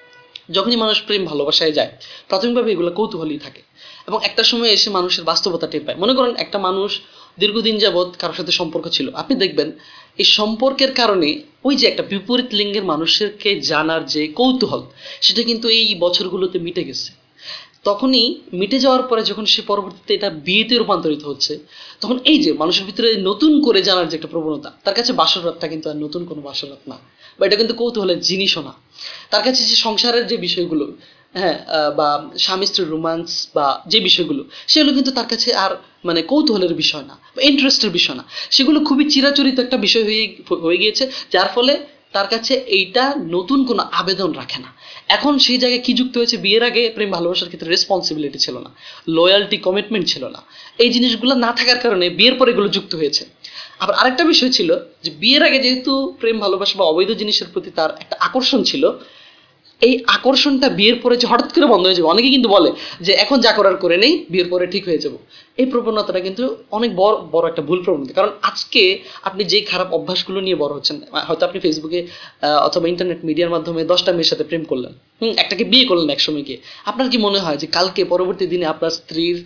যখনই মানুষ প্রেম ভালোবাসায় যায়, প্রাথমিকভাবে এগুলো কৌতূহলী থাকে এবং একটা সময় এসে মানুষের বাস্তবতা টের পায়। মনে করেন একটা মানুষ দীর্ঘদিন যাবৎ কারোর সাথে সম্পর্ক ছিল, আপনি দেখবেন এই সম্পর্কের কারণে ওই যে একটা বিপরীত লিঙ্গের মানুষেরকে জানার যে কৌতূহল, সেটা কিন্তু এই বছরগুলোতে মিটে গেছে। তখনই মিটে যাওয়ার পরে যখন সে পরবর্তীতে এটা বিয়েতে রূপান্তরিত হচ্ছে, তখন এই যে মানুষের ভিতরে নতুন করে জানার যে একটা প্রবণতা, তার কাছে বাসর রাতটা কিন্তু আর নতুন কোনো বাসর রাত না, বা এটা কিন্তু কৌতূহলের জিনিসও না। তার কাছে যে সংসারের যে বিষয়গুলো, হ্যাঁ, আহ, বা স্বামী স্ত্রীর রোমান্স বা যে বিষয়গুলো, সেগুলো কিন্তু তার কাছে আর মানে কৌতূহলের বিষয় না বা ইন্টারেস্টের বিষয় না, সেগুলো খুবই চিরাচরিত একটা বিষয় হয়ে হয়ে গিয়েছে। যার ফলে তার কাছে এইটা নতুন কোনো আবেদন রাখে না। এখন সেই জায়গায় কি যুক্ত হয়েছে, বিয়ের আগে প্রেম ভালোবাসার ক্ষেত্রে রেসপন্সিবিলিটি ছিল না, লয়্যালটি কমিটমেন্ট ছিল না, এই জিনিসগুলো না থাকার কারণে বিয়ের পরে এগুলো যুক্ত হয়েছে। আবার আরেকটা বিষয় ছিল যে বিয়ের আগে যেহেতু প্রেম ভালোবাসা বা অবৈধ জিনিসের প্রতি তার একটা আকর্ষণ ছিল, এই আকর্ষণটা বিয়ের পরে যে হঠাৎ করে বন্ধ হয়ে যাবে, অনেকে কিন্তু বলে যে এখন যা করার করে নেই, বিয়ের পরে ঠিক হয়ে যাব, এই প্রবণতাটা কিন্তু অনেক বড় বড় একটা ভুল প্রবণতা। কারণ আজকে আপনি যে খারাপ অভ্যাসগুলো নিয়ে বড় হচ্ছেন, হয়তো আপনি ফেসবুকে অথবা ইন্টারনেট মিডিয়ার মাধ্যমে দশটা মেয়ের সাথে প্রেম করলেন, হুম একটাকে বিয়ে করলেন একসময় গিয়ে, আপনার কি মনে হয় যে কালকে পরবর্তী দিনে আপনার স্ত্রীর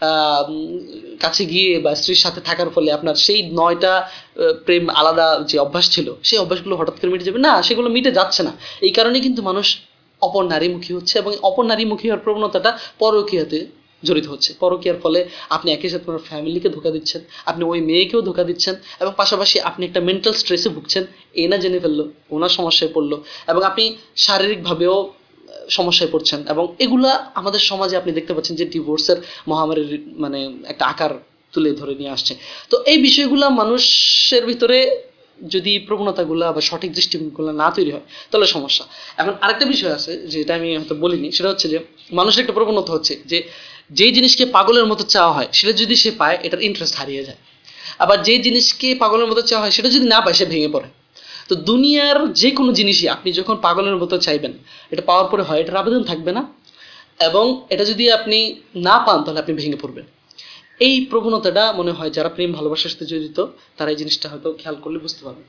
কাছে গিয়ে বা স্ত্রীর সাথে থাকার ফলে আপনার সেই নয়টা প্রেম আলাদা যে অভ্যাস ছিল সেই অভ্যাসগুলো হঠাৎ করে মিটে যাবে? না, সেগুলো মিটে যাচ্ছে না। এই কারণে কিন্তু মানুষ অপর নারীমুখী হচ্ছে, এবং অপর নারীমুখী হওয়ার প্রবণতাটা পরকীয়াতে জড়িত হচ্ছে। পরকীয়ার ফলে আপনি একই সাথে আপনার ফ্যামিলিকে ধোকা দিচ্ছেন, আপনি ওই মেয়েকেও ধোকা দিচ্ছেন, এবং পাশাপাশি আপনি একটা মেন্টাল স্ট্রেসে ভুগছেন, এ না জেনে ফেললো, ওনার সমস্যায় পড়লো, এবং আপনি শারীরিকভাবেও সমস্যায় পড়ছেন। এবং এগুলা আমাদের সমাজে আপনি দেখতে পাচ্ছেন যে ডিভোর্সের মহামারীর মানে একটা আকার তুলে ধরে নিয়ে আসছে। তো এই বিষয়গুলো মানুষের ভিতরে যদি প্রবণতাগুলো বা সঠিক দৃষ্টিভঙ্গিগুলো না তৈরি হয় তাহলে সমস্যা। এখন আরেকটা বিষয় আছে যেটা আমি হয়তো বলিনি, সেটা হচ্ছে যে মানুষের একটা প্রবণতা হচ্ছে যে যেই জিনিসকে পাগলের মতো চাওয়া হয় সেটা যদি সে পায় এটার ইন্টারেস্ট হারিয়ে যায়, আবার যে জিনিসকে পাগলের মতো চাওয়া হয় সেটা যদি না পায় সে ভেঙে পড়ে। তো দুনিয়ার যে কোনো জিনিসই আপনি যখন পাগলের মতো চাইবেন, এটা পাওয়ার পরে হয় এটার আবেদন থাকবে না, এবং এটা যদি আপনি না পান তাহলে আপনি ভেঙে পড়বেন। এই প্রবণতাটা মনে হয় যারা প্রেম ভালোবাসার সাথে জড়িত তারা এই জিনিসটা হয়তো খেয়াল করলে বুঝতে পারবে।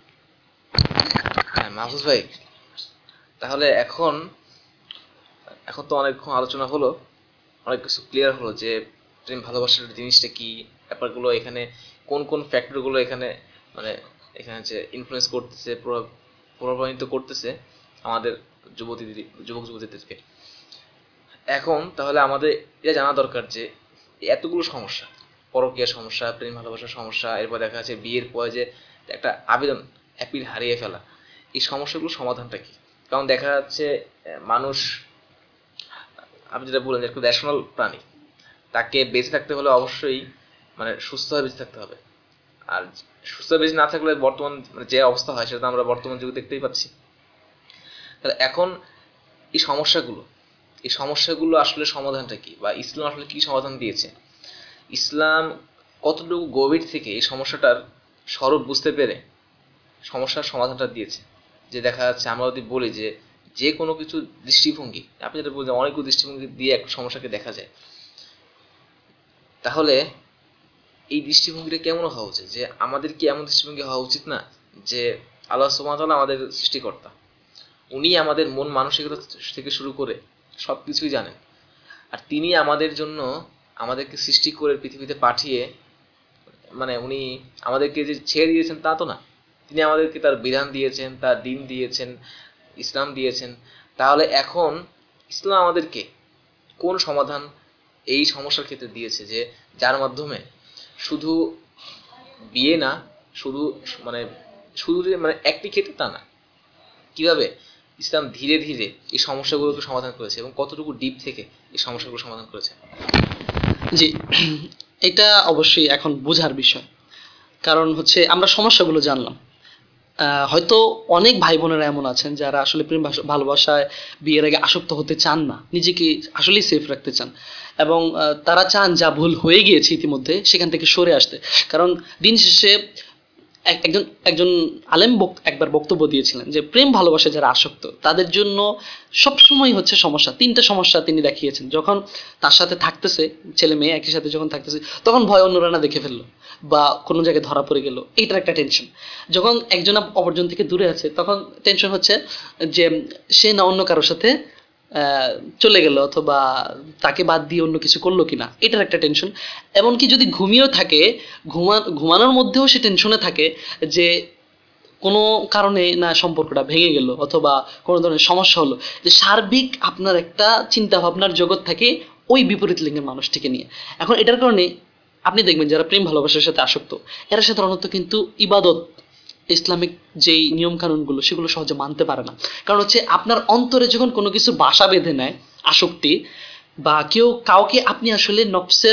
হ্যাঁ মাহফুজ ভাই, তাহলে এখন এখন তো অনেকক্ষণ আলোচনা হলো, অনেক কিছু ক্লিয়ার হলো যে প্রেম ভালোবাসার জিনিসটা কি, ব্যাপারগুলো এখানে কোন কোন ফ্যাক্টরগুলো এখানে মানে এখানে যে ইনফ্লুয়েন্স করতেছে, প্রভাব প্রভাবিত করতেছে আমাদের যুবতী যুবক যুবতীদেরকে। এখন তাহলে আমাদের এটা জানা দরকার যে এতগুলো সমস্যা, পরকীয়া সমস্যা, প্রেম ভালোবাসার সমস্যা, এরপর দেখা যাচ্ছে বিয়ের পরে যে একটা আবেদন অ্যাপিল হারিয়ে ফেলা, এই সমস্যাগুলোর সমাধানটা কি? কারণ দেখা যাচ্ছে মানুষ, আপনি যেটা বললেন, একটু ন্যাশনাল প্রাণী, তাকে বেঁচে থাকতে হলে অবশ্যই মানে সুস্থভাবে বেঁচে থাকতে হবে। আর সুস্থভাবে বেঁচে না থাকলে বর্তমান মানে যে অবস্থা হয় সেটা তো আমরা বর্তমান যুগে দেখতেই পাচ্ছি। তাহলে এখন এই সমস্যাগুলো এই সমস্যাগুলো আসলে সমাধানটা কি, বা ইসলাম আসলে কি সমাধান দিয়েছে? ইসলাম কতটুকু গভীর থেকে এই সমস্যাটার স্বরূপ বুঝতে পেরে সমস্যার সমাধানটা দিয়েছে? যে দেখা যাচ্ছে আমরা যদি বলি যে যে কোনো কিছু দৃষ্টিভঙ্গি, আপনি যেটা বলছেন অনেকগুলো দৃষ্টিভঙ্গি দিয়ে একটা সমস্যাকে দেখা যায়, তাহলে এই দৃষ্টিভঙ্গিটা কেমন হওয়া উচিত? যে আমাদের কি এমন দৃষ্টিভঙ্গি হওয়া উচিত না যে আল্লাহ সুবহানাহু ওয়া তাআলা আমাদের সৃষ্টিকর্তা, উনি আমাদের মন মানসিকতা থেকে শুরু করে সব কিছুই জানেন, আর তিনি আমাদের জন্য আমাদেরকে সৃষ্টি করে পৃথিবীতে পাঠিয়ে মানে উনি আমাদেরকে যে ছেড়ে দিয়েছেন তা তো না, তিনি আমাদেরকে তার বিধান দিয়েছেন, তার দিন দিয়েছেন, ইসলাম দিয়েছেন। তাহলে এখন ইসলাম আমাদেরকে কোন সমাধান এই সমস্যার ক্ষেত্রে দিয়েছে, যে যার মাধ্যমে শুধু বিয়ে না, শুধু মানে শুধু যে মানে একটি ক্ষেত্রে তা না, কিভাবে ইসলাম ধীরে ধীরে এই সমস্যাগুলোকে সমাধান করেছে এবং কতটুকু ডিপ থেকে এই সমস্যাগুলো সমাধান করেছে? জি, এটা অবশ্যই এখন বোঝার বিষয়। কারণ হচ্ছে আমরা সমস্যাগুলো জানলাম, হয়তো অনেক ভাই বোনেরা এমন আছেন যারা আসলে প্রেম ভালোবাসায় বিয়ের আগে আসক্ত হতে চান না, নিজেকে আসলেই সেফ রাখতে চান, এবং তারা চান যা ভুল হয়ে গিয়েছে ইতিমধ্যে সেখান থেকে সরে আসতে। কারণ দিন শেষে একজন একজন আলেম একবার বক্তব্য দিয়েছিলেন যে প্রেম ভালোবাসায় যারা আসক্ত তাদের জন্য সবসময় হচ্ছে সমস্যা, তিনটা সমস্যা তিনি দেখিয়েছেন। যখন তার সাথে থাকতেছে, ছেলে মেয়ে একই সাথে যখন থাকতেছে, তখন ভয় অন্যরা না দেখে ফেললো বা কোনো জায়গায় ধরা পড়ে গেল, এইটার একটা টেনশন। যখন একজন অপরজন থেকে দূরে আছে তখন টেনশন হচ্ছে যে সে না অন্য কারোর সাথে চলে গেল অথবা তাকে বাদ দিয়ে অন্য কিছু করলো কিনা, এটার একটা টেনশন। এমনকি যদি ঘুমিয়েও থাকে, ঘুমা ঘুমানোর মধ্যেও সে টেনশনে থাকে যে কোনো কারণে না সম্পর্কটা ভেঙে গেল অথবা কোনো ধরনের সমস্যা হলো, যে সার্বিক আপনার একটা চিন্তা ভাবনার জগৎ থাকে ওই বিপরীত লিঙ্গের মানুষটিকে নিয়ে। এখন এটার কারণে আপনি দেখবেন যারা প্রেম ভালোবাসার সাথে আসক্ত এরা সাধারণত কিন্তু ইবাদত, ইসলামিক যেই নিয়মকানুনগুলো সেগুলো সহজে মানতে পারে না। কারণ হচ্ছে আপনার অন্তরে যখন কোনো কিছু বাসা বেঁধে নেয় আসক্তি, বা কেউ কাউকে আপনি আসলে নফসের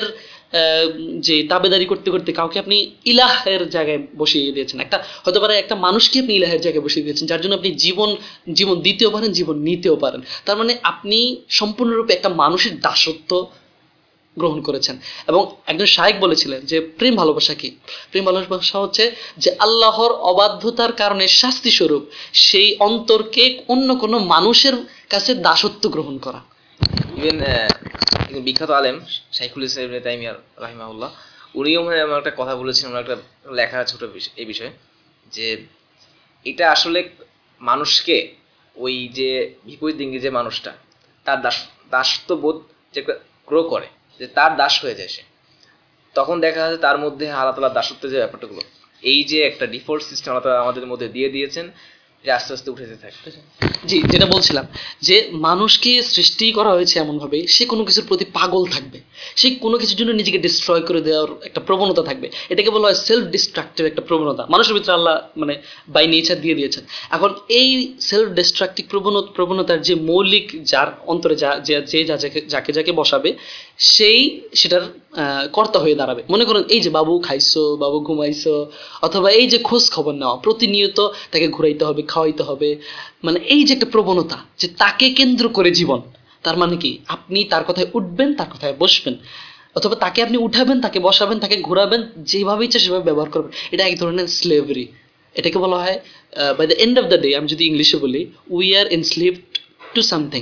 আহ, যে তাবেদারি করতে করতে কাউকে আপনি ইলাহের জায়গায় বসিয়ে দিয়েছেন, একটা হতে পারে একটা মানুষকে আপনি ইলাহের জায়গায় বসিয়ে দিয়েছেন, যার জন্য আপনি জীবন জীবন দিতেও পারেন, জীবন নিতেও পারেন। তার মানে আপনি সম্পূর্ণরূপে একটা মানুষের দাসত্ব গ্রহণ করেছেন। এবং একজন শায়েখ বলেছিলেন যে প্রেম ভালোবাসা কি? প্রেম ভালোবাসা হচ্ছে যে আল্লাহর অবাধ্যতার কারণে শাস্তি স্বরূপ সেই অন্তরকে অন্য কোনো মানুষের কাছে দাসত্ব গ্রহণ করা। ইভেন বিখ্যাত আলেম শাইখুল ইসলাম ইবনে তাইমিয়া রাহিমাহুল্লাহ, উনিও মানে এমন একটা কথা বলেছেন, ওনার একটা লেখা ছোট বিষয় এই বিষয়ে, যে এটা আসলে মানুষকে ওই যে বিপরীত দিকে যে মানুষটা তার দাস দাসত্ববোধ যে গ্রো করে, যে তার দাস হয়ে যায় সে, তখন দেখা যাচ্ছে তার মধ্যে আল্লাহ তাআলার দাসত্বের যে ব্যাপারটাগুলো, এই যে একটা ডিফল্ট সিস্টেম আল্লাহ তাআলা আমাদের মধ্যে দিয়ে দিয়েছেন, যে আস্তে আস্তে উঠে যেতে থাকে। জি, যেটা বলছিলাম যে মানুষকে সৃষ্টি করা হয়েছে এমনভাবে সে কোনো কিছুর প্রতি পাগল থাকবে, সে কোনো কিছুর জন্য নিজেকে ডিস্ট্রয় করে দেওয়ার একটা প্রবণতা থাকবে। এটাকে বলা হয় সেলফ ডিস্ট্রাকটিভ একটা প্রবণতা, মানুষের ভিতরে আল্লাহ মানে বাই নেচার দিয়ে দিয়েছেন। এখন এই সেলফ ডিস্ট্রাকটিভ প্রবণতা প্রবণতার যে মৌলিক, যার অন্তরে যা যে যে যা যাকে যাকে যাকে বসাবে সেই সেটার আহ, কর্তা হয়ে দাঁড়াবে। মনে করেন এই যে বাবু খাইছো, বাবু ঘুমাইছো, অথবা এই যে খোঁজ খবর নেওয়া, প্রতিনিয়ত তাকে ঘুরাইতে হবে, খাওয়াইতে হবে, মানে এই যে একটা প্রবণতা যে তাকে কেন্দ্র করে জীবন। তার মানে কি আপনি তার কথায় উঠবেন, তার কথায় বসবেন, অথবা তাকে আপনি উঠাবেন, তাকে বসাবেন, তাকে ঘোরাবেন, যেভাবে ইচ্ছা সেভাবে ব্যবহার করবেন। এটা এক ধরনের স্লেভারি। এটাকে বলা হয় by the end of the day, আমি যদি ইংলিশে বলি, we are enslaved to something.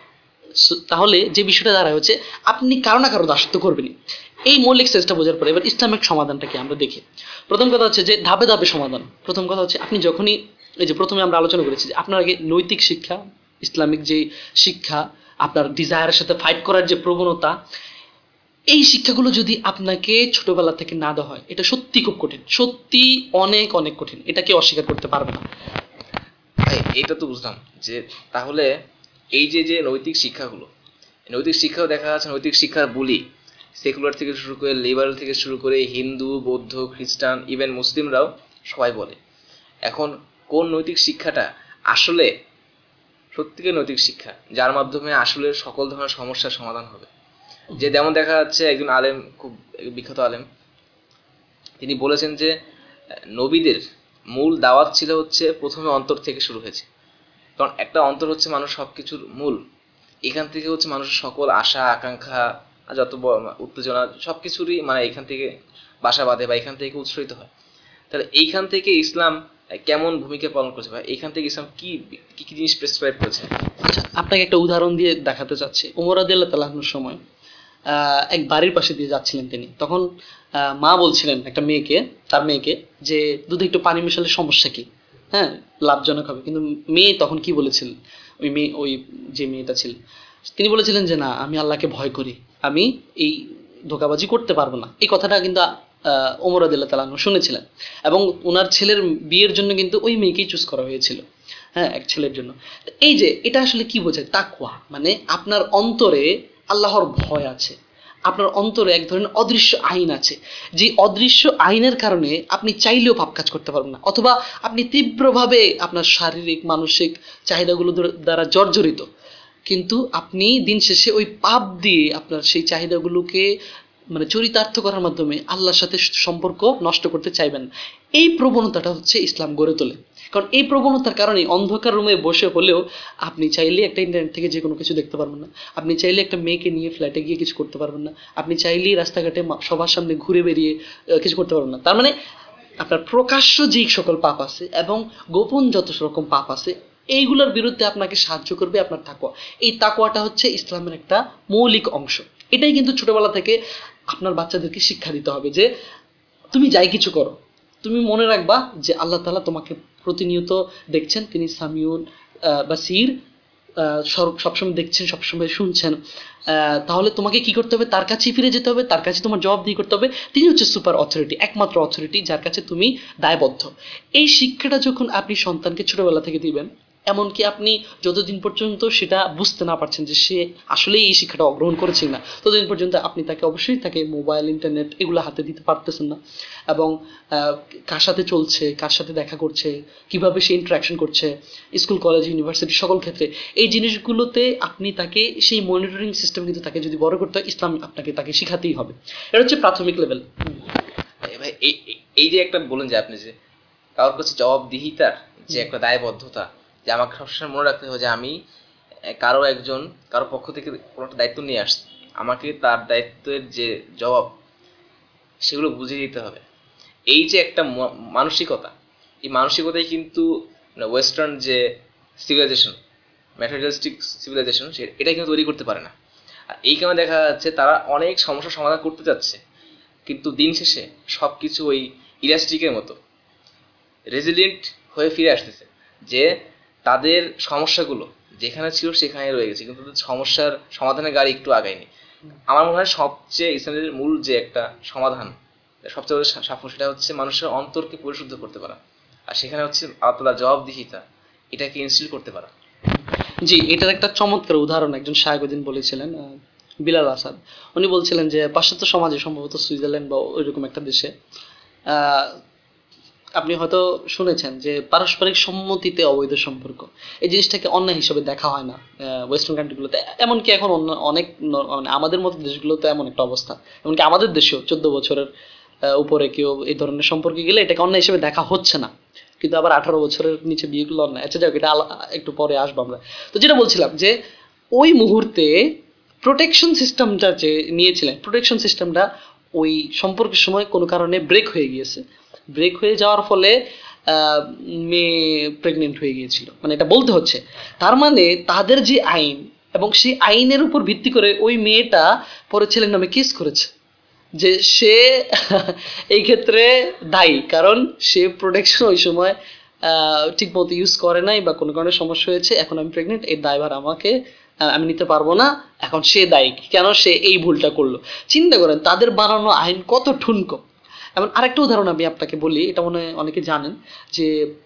তাহলে যে বিষয়টা দাঁড়ায় হচ্ছে আপনি কারো না কারো দাসত্ব করবেনই। এই মৌলিক সেন্সটা বোঝার পরে এবার ইসলামিক সমাধানটাকে আমরা দেখি। প্রথম কথা হচ্ছে যে ধাপে ধাপে সমাধান। প্রথম কথা হচ্ছে আপনি যখনই, এই যে প্রথমে আমরা আলোচনা করেছি যে আপনার আগে নৈতিক শিক্ষা, ইসলামিক যে শিক্ষা, আপনার ডিজায়ারের সাথে ফাইট করার যে প্রবণতা, এই শিক্ষাগুলো যদি আপনাকে ছোটবেলা থেকে না দেওয়া হয়, এটা সত্যি খুব কঠিন, সত্যি অনেক অনেক কঠিন, এটা কেউ অস্বীকার করতে পারবে না। ভাই এইটা তো বুঝলাম, যে তাহলে এই যে যে নৈতিক শিক্ষাগুলো, নৈতিক শিক্ষাও দেখা যাচ্ছে নৈতিক শিক্ষার বুলি সেকুলার থেকে শুরু করে লিবারাল থেকে শুরু করে হিন্দু, বৌদ্ধ, খ্রিস্টান, ইভেন মুসলিমরাও সবাই বলে। এখন কোন নৈতিক শিক্ষাটা আসলে সত্যিকার নৈতিক শিক্ষা, যার মাধ্যমে আসলে সকল ধরনের সমস্যার সমাধান হবে? যে যেমন দেখা যাচ্ছে একজন আলেম, খুব বিখ্যাত আলেম, তিনি বলেছেন যে নবীদের মূল দাওয়াত ছিল হচ্ছে প্রথমে অন্তর থেকে শুরু হয়েছে, কারণ একটা অন্তর হচ্ছে মানুষ সব কিছুর মূল। এখান থেকে হচ্ছে মানুষের সকল আশা আকাঙ্ক্ষা, যত উত্তেজনা সব কিছুরই মানে এখান থেকে বাসা বাঁধে বা এখান থেকে উৎসরিত হয়। তাহলে এইখান থেকে ইসলাম কেমন ভূমিকা পালন করেছে, বা এইখান থেকে ইসলাম কি কি কি জিনিস প্রেসক্রাইব করেছে? আচ্ছা, আপনাকে একটা উদাহরণ দিয়ে দেখাতে চাচ্ছি। ওমর রাদিয়াল্লাহু তাআলা আনহুর সময় আহ, এক বাড়ির পাশে দিয়ে যাচ্ছিলেন তিনি, তখন আহ, মা বলছিলেন একটা মেয়েকে, তার মেয়েকে, যে দুধে একটু পানি মেশালে সমস্যা কি, হ্যাঁ লাভজনক হবে। কিন্তু মেয়ে তখন কি বলেছিলেন, ওই মেয়ে, ওই যে মেয়েটা ছিল, তিনি বলেছিলেন যে না, আমি আল্লাহকে ভয় করি, আমি এই ধোঁকাবাজি করতে পারবো না। এই কথাটা কিন্তু আহ, ওমর রাদিয়াল্লাহু তাআলা আনহু শুনেছিলেন, এবং ওনার ছেলের বিয়ের জন্য কিন্তু ওই মেয়েকেই চুজ করা হয়েছিল, হ্যাঁ, এক ছেলের জন্য। তো এই যে এটা আসলে কি বোঝায়, তাকওয়া মানে আপনার অন্তরে আল্লাহর ভয় আছে, আপনার অন্তরে এক ধরনের অদৃশ্য আইন আছে, যে অদৃশ্য আইনের কারণে আপনি চাইলেও পাপ কাজ করতে পারবেন না, অথবা আপনি তীব্রভাবে আপনার শারীরিক মানসিক চাহিদাগুলো দ্বারা জর্জরিত, কিন্তু আপনি দিন শেষে ওই পাপ দিয়ে আপনার সেই চাহিদাগুলোকে মানে চরিতার্থ করার মাধ্যমে আল্লাহর সাথে সম্পর্ক নষ্ট করতে চাইবেন না। এই প্রবণতাটা হচ্ছে ইসলাম গড়ে তোলে। কারণ এই প্রবণতার কারণে অন্ধকার রুমে বসে হলেও আপনি চাইলে একটা ইন্টারনেট থেকে যে কোনো কিছু দেখতে পারবেন না, আপনি চাইলে একটা মেয়েকে নিয়ে ফ্ল্যাটে গিয়ে কিছু করতে পারবেন না, আপনি চাইলেই রাস্তাঘাটে সবার সামনে ঘুরে বেরিয়ে কিছু করতে পারবেন না। তার মানে আপনার প্রকাশ্য যেই সকল পাপ আছে এবং গোপন যত রকম পাপ আছে, এইগুলোর বিরুদ্ধে আপনাকে সাহায্য করবে আপনার তাকওয়া। এই তাকওয়াটা হচ্ছে ইসলামের একটা মৌলিক অংশ। এটাই কিন্তু ছোটবেলা থেকে আপনার বাচ্চাদেরকে শিক্ষা দিতে হবে, যে তুমি যাই কিছু করো, তুমি মনে রাখবা যে আল্লাহ তাআলা তোমাকে প্রতিনিয়ত দেখছেন, তিনি সামিউন বাসির, সবসময় দেখছেন, সবসময় শুনছেন। তাহলে তোমাকে কি করতে হবে, তার কাছেই ফিরে যেতে হবে, তার কাছে তোমার জবাবদিহি করতে হবে। তিনি হচ্ছে সুপার অথরিটি, একমাত্র অথরিটি যার কাছে তুমি দায়বদ্ধ। এই শিক্ষাটা যখন আপনি সন্তানকে ছোটবেলা থেকে দিবেন, এমনকি আপনি যতদিন পর্যন্ত সেটা বুঝতে না পারছেন যে সে আসলেই এই শিক্ষাটা অগ্রহণ করেছে না, ততদিন পর্যন্ত আপনি তাকে অবশ্যই তাকে মোবাইল ইন্টারনেট এগুলো হাতে দিতে পারতেছেন না। এবং আহ, কার সাথে চলছে, কার সাথে দেখা করছে, কিভাবে সে ইন্টারাকশন করছে স্কুল কলেজ ইউনিভার্সিটি সকল ক্ষেত্রে, এই জিনিসগুলোতে আপনি তাকে সেই মনিটরিং সিস্টেম কিন্তু তাকে যদি বড় করতে হয়, ইসলাম আপনাকে তাকে শেখাতেই হবে। এটা হচ্ছে প্রাথমিক লেভেল। ভাই ভাই, এই এই- এই যে একটা বলেন যে আপনি যে কারোর কাছে জবাবদিহিতার যে একটা দায়বদ্ধতা, যে আমাকে সবসময় মনে রাখতে হবে যে আমি আহ, কারো একজন কারো পক্ষ থেকে কোনো একটা দায়িত্ব নিয়ে আসছি, আমাকে তার দায়িত্বের যে জবাব সেগুলো বুঝিয়ে দিতে হবে। এই যে একটা ম- মানসিকতা, এই মানসিকতাই কিন্তু ওয়েস্টার্ন যে সিভিলাইজেশন, ম্যাটেরিয়ালিস্টিক সিভিলাইজেশন, এটা কিন্তু তৈরি করতে পারে না। আর এই কারণে দেখা যাচ্ছে তারা অনেক সমস্যার সমাধান করতে যাচ্ছে, কিন্তু দিন শেষে সব কিছু ওই ইলাস্টিকের মতো রেজিলিয়েন্ট হয়ে ফিরে আসতেছে, যে তাদের সমস্যাগুলো যেখানে ছিল সেখানে রয়ে গেছে, কিন্তু তাদের সমস্যার সমাধানের গাড়ি একটু আগায়নি। আমার মনে হয় সবচেয়ে ইসলামের মূল যে একটা সমাধান, সবচেয়ে বড় সা- সাফল্য, সেটা হচ্ছে মানুষের অন্তরকে পরিশুদ্ধ করতে পারা, আর সেখানে হচ্ছে আল্লাহ তাআলার জবাবদিহিতা, এটাকে ইনস্টিল করতে পারা। জি, এটার একটা চমৎকার উদাহরণ একজন শায়খউদ্দিন বলেছিলেন, আহ, বিলাল আসাদ। উনি বলছিলেন যে পাশ্চাত্য সমাজে, সম্ভবত সুইজারল্যান্ড বা ওইরকম একটা দেশে, আহ, আপনি হয়তো শুনেছেন যে পারস্পরিক সম্মতিতে অবৈধ সম্পর্ক, এই জিনিসটাকে অন্যায় হিসেবে দেখা হয় না ওয়েস্টার্ন কান্ট্রিগুলোতে। এমনকি এখন অন্য অনেক ন- মানে আমাদের মতো দেশগুলোতে এমন একটা অবস্থা, এমনকি আমাদের দেশেও চোদ্দ বছরের আহ, উপরে কেউ এই ধরনের সম্পর্কে গেলে এটাকে অন্যায় হিসেবে দেখা হচ্ছে না, কিন্তু আবার আঠারো বছরের নিচে বিয়েগুলো অন্যায়। আচ্ছা যাক, এটা আলা- একটু পরে আসবো আমরা। তো যেটা বলছিলাম যে ওই মুহূর্তে প্রোটেকশন সিস্টেমটা যে নিয়েছিলেন, প্রোটেকশন সিস্টেমটা ওই সম্পর্কের সময় কোনো কারণে ব্রেক হয়ে গিয়েছে। ব্রেক হয়ে যাওয়ার ফলে আহ, মেয়ে প্রেগনেন্ট হয়ে গিয়েছিল, মানে এটা বলতে হচ্ছে। তার মানে তাদের যে আইন, এবং সেই আইনের উপর ভিত্তি করে ওই মেয়েটা পরে ছেলের নামে কেস করেছে যে সে এই ক্ষেত্রে দায়ী, কারণ সে প্রোটেকশন ওই সময় ঠিক মতো ইউজ করে নাই বা কোনো কারণে সমস্যা হয়েছে, এখন আমি প্রেগনেন্ট, এর দায়ভার আমাকে, আহ, আমি নিতে পারবো না। এখন সে দায়ী, কেন সে এই ভুলটা করলো। চিন্তা করেন তাদের বানানো আইন কত ঠুনকো। এমন আরেকটা উদাহরণ আমি আপনাকে বলি, এটা মনে হয় অনেকে জানেন, যে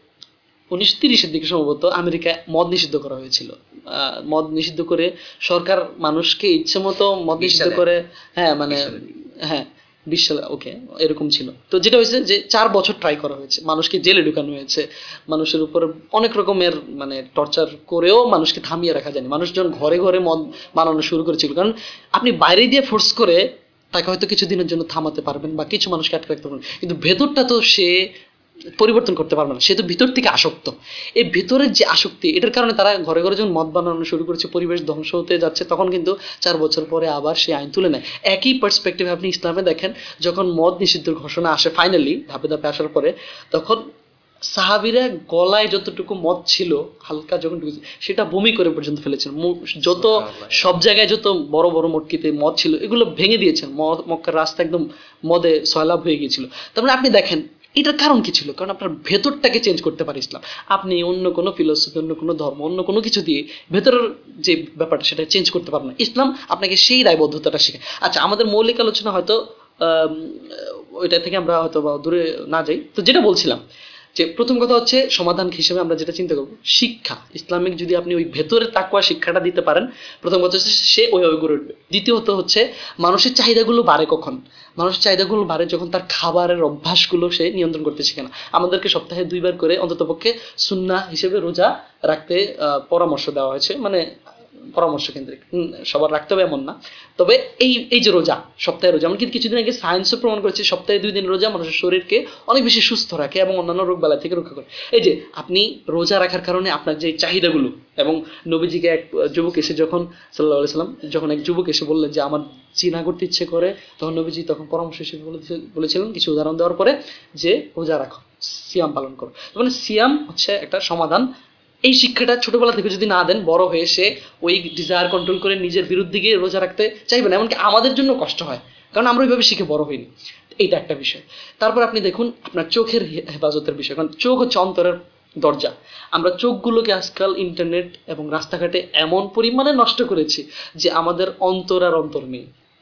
উনিশশো তিরিশের দিকে সম্ভবত আমেরিকায় মদ নিষিদ্ধ করা হয়েছিল। আহ, মদ নিষিদ্ধ করে সরকার মানুষকে ইচ্ছে মতো মদ বিশ নিষিদ্ধ সালে করে। হ্যাঁ মানে, বিশ সালে হ্যাঁ, বিশ সালে, ওকে, এরকম ছিল। তো যেটা হয়েছে যে চার বছর ট্রাই করা হয়েছে, মানুষকে জেলে ঢুকানো হয়েছে, মানুষের উপর অনেক রকমের মানে টর্চার করেও মানুষকে থামিয়ে রাখা যায়নি। মানুষজন ঘরে ঘরে মদ বানানো শুরু করেছিল, কারণ আপনি বাইরে দিয়ে ফোর্স করে তাকে হয়তো কিছুদিনের জন্য থামাতে পারবেন বা কিছু মানুষকে আটকে রাখতে পারবেন, কিন্তু ভেতরটা তো সে পরিবর্তন করতে পারবে না, সে তো ভিতর থেকে আসক্ত। এই ভেতরের যে আসক্তি, এটার কারণে তারা ঘরে ঘরে যখন মদ বানানো শুরু করেছে, পরিবেশ ধ্বংস হতে যাচ্ছে, তখন কিন্তু চার বছর পরে আবার সেই আইন তুলে নেয়। একই পার্সপেক্টিভে আপনি ইসলামে দেখেন, যখন মদ নিষিদ্ধের ঘোষণা আসে ফাইনালি ধাপে ধাপে আসার পরে, তখন সাহাবিরা গলায় যতটুকু মদ ছিল হালকা যখন ঢুকেছে, সেটা বমি করে পর্যন্ত ফেলেছেন। মু- যত সুবহানাল্লাহ। সব জায়গায় যত বড় বড় মটকিতে মদ ছিল এগুলো ভেঙে দিয়েছেন, মদ মক্কার রাস্তা একদম মদে সয়লাভ হয়ে গিয়েছিল। তার মানে আপনি দেখেন এটার কারণ কি ছিল, কারণ আপনার ভেতরটাকে চেঞ্জ করতে পারে ইসলাম। আপনি অন্য কোনো ফিলোসফি, অন্য কোনো ধর্ম, অন্য কোনো কিছু দিয়ে ভেতরের যে ব্যাপারটা সেটা চেঞ্জ করতে পারবেন না। ইসলাম আপনাকে সেই দায়বদ্ধতাটা শেখায়। আচ্ছা, আমাদের মৌলিক আলোচনা হয়তো আম, ওইটা থেকে আমরা হয়তো বা দূরে না যাই। তো যেটা বলছিলাম, যে প্রথম কথা হচ্ছে সমাধান হিসেবে আমরা যেটা চিন্তা করবো, শিক্ষা ইসলামিক যদি আপনি ওই ভেতরে তাকুয়া শিক্ষাটা দিতে পারেন, প্রথম কথা হচ্ছে সে ওইভাবে গড়ে উঠবে। দ্বিতীয়ত হচ্ছে মানুষের চাহিদাগুলো বাড়ে কখন, মানুষের চাহিদাগুলো বাড়ে যখন তার খাবারের অভ্যাসগুলো সে নিয়ন্ত্রণ করতে শিখে না। আমাদেরকে সপ্তাহে দুইবার করে অন্ততপক্ষে সুন্নাহ হিসেবে রোজা রাখতে আহ, পরামর্শ দেওয়া হয়েছে, মানে পরামর্শ কেন্দ্রিক, উম, সবার রাখতে হবে এমন না। তবে এই এই যে রোজা, সপ্তাহে রোজা, এমনকি কিছুদিন আগে সায়েন্সও প্রমাণ করেছে সপ্তাহে দুই দিন রোজা মানুষের শরীরকে অনেক বেশি সুস্থ রাখে এবং অন্যান্য রোগ বালাই থেকে রক্ষা করে। এই যে আপনি রোজা রাখার কারণে আপনার যে চাহিদাগুলো, এবং নবীজিকে এক যুবক এসে যখন, সাল্লাহ সাল্লাম, যখন এক যুবক এসে বললেন যে আমার জিনা করতে ইচ্ছে করে, তখন নবীজি তখন পরামর্শ হিসেবে বলে- বলেছিলেন কিছু উদাহরণ দেওয়ার পরে, যে রোজা রাখো, সিয়াম পালন করো। মানে সিয়াম হচ্ছে একটা সমাধান। এই শিক্ষাটা ছোটবেলা থেকে যদি না দেন, বড় হয়ে সে ওই ডিজায়ার কন্ট্রোল করে নিজের বিরুদ্ধে গিয়ে রোজা রাখতে চাইবে না, এমনকি আমাদের জন্য কষ্ট হয়, কারণ আমরা ওইভাবে শিখে বড় হইনি। এইটা একটা বিষয়। তারপর আপনি দেখুন আপনার চোখের হে- হেফাজতের বিষয়, কারণ চোখ হচ্ছে অন্তরের দরজা। আমরা চোখগুলোকে আজকাল ইন্টারনেট এবং রাস্তাঘাটে এমন পরিমাণে নষ্ট করেছি যে আমাদের অন্তর আর অন্তর নেই।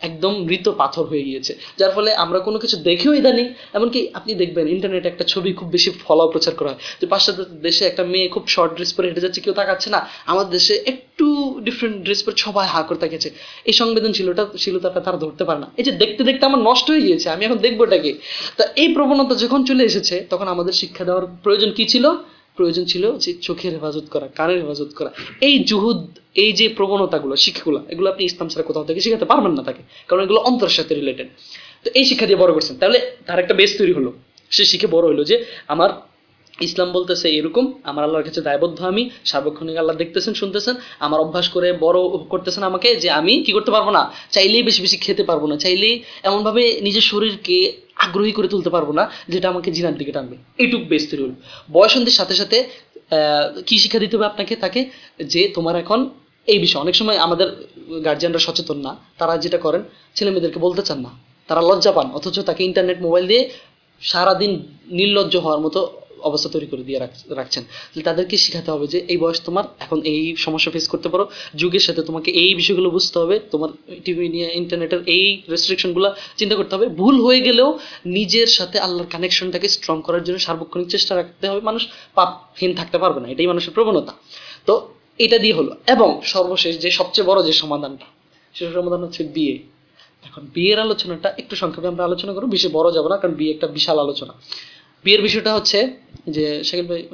একদম মৃত পাথর হয়ে গিয়েছে, যার ফলে আমরা কোনো কিছু দেখেও ইদানিং, এমনকি আপনি দেখবেন ইন্টারনেটে একটা ছবি খুব বেশি ফলাও প্রচার করা হয়, যে পাশ্চাত্য দেশে একটা মেয়ে খুব শর্ট ড্রেস পরে হেঁটে যাচ্ছে, কেউ তাকাচ্ছে না, আমাদের দেশে একটু ডিফারেন্ট ড্রেস পরে সবাই হা করে তাকিয়েছে। এই সংবেদনশীলতা শীলতাটা তারা ধরতে পারে না। এই যে দেখতে দেখতে আমার নষ্ট হয়ে গিয়েছে, আমি এখন দেখবো এটাকে। তা এই প্রবণতা যখন চলে এসেছে, তখন আমাদের শিক্ষা দেওয়ার প্রয়োজন কি ছিল? প্রয়োজন ছিল যে চোখের হেফাজত করা, কানের হেফাজত করা। এই জুহুদ, এই যে প্রবণতাগুলো, শিক্ষাগুলো, এগুলো আপনি ইসলাম ছাড়া কোথাও থেকে শেখাতে পারবেন না তাকে, কারণ এগুলো অন্তরের সাথে রিলেটেড। তো এই শিক্ষা দিয়ে বড় করছেন, তাহলে তার একটা বেস তৈরি হলো, সে শিখে বড় হলো যে আমার ইসলাম বলতেছে এরকম, আমার আল্লাহর কাছে দায়বদ্ধ, আমি সার্বক্ষণিক আল্লাহ দেখতেছেন, শুনতেছেন, আমার অভ্যাস করে বড় করতেছেন আমাকে, যে আমি কি করতে পারবো না, চাইলেই বেশি বেশি খেতে পারবো না, চাইলেই এমনভাবে নিজের শরীরকে আগ্রহী করে তুলতে পারবো না যেটা আমাকে জিনার দিকে টানবে। এইটুক বেস তৈরি হলো। বয়সন্ধির সাথে সাথে কি শিক্ষা দিতে হবে আপনাকে, তাকে যে তোমার এখন এই বিষয়, অনেক সময় আমাদের গার্জিয়ানরা সচেতন না, তারা যেটা করেন ছেলে মেয়েদেরকে বলতে চান না, তারা লজ্জা পান, অথচ তাকে ইন্টারনেট মোবাইল দিয়ে সারাদিন নির্লজ্জ হওয়ার মতো অবস্থা তৈরি করে দিয়ে রাখছেন। তাদেরকে শেখাতে হবে যে এই বয়স তোমার, এখন এই সমস্যা ফেস করতে পারো, যুগের সাথে তোমাকে এই বিষয়গুলো বুঝতে হবে, তোমার টিভি নিয়ে ইন্টারনেটের এই রেস্ট্রিকশনগুলো চিন্তা করতে হবে। ভুল হয়ে গেলেও নিজের সাথে আল্লাহর কানেকশনটাকে স্ট্রং করার জন্য সার্বক্ষণিক চেষ্টা রাখতে হবে। মানুষ পাপহীন থাকতে পারবে না, এটাই মানুষের প্রবণতা। তো এটা দিয়ে হলো। এবং সর্বশেষ যে সবচেয়ে বড় যে সমাধানটা, সে সমাধান হচ্ছে বিয়ে। এখন বিয়ের আলোচনাটা একটু সংক্ষেপে আমরা আলোচনা করব, বেশি বড় যাব না, কারণ বিয়ে একটা বিশাল আলোচনা। বিয়ের বিষয়টা হচ্ছে যে শাকিল ভাই,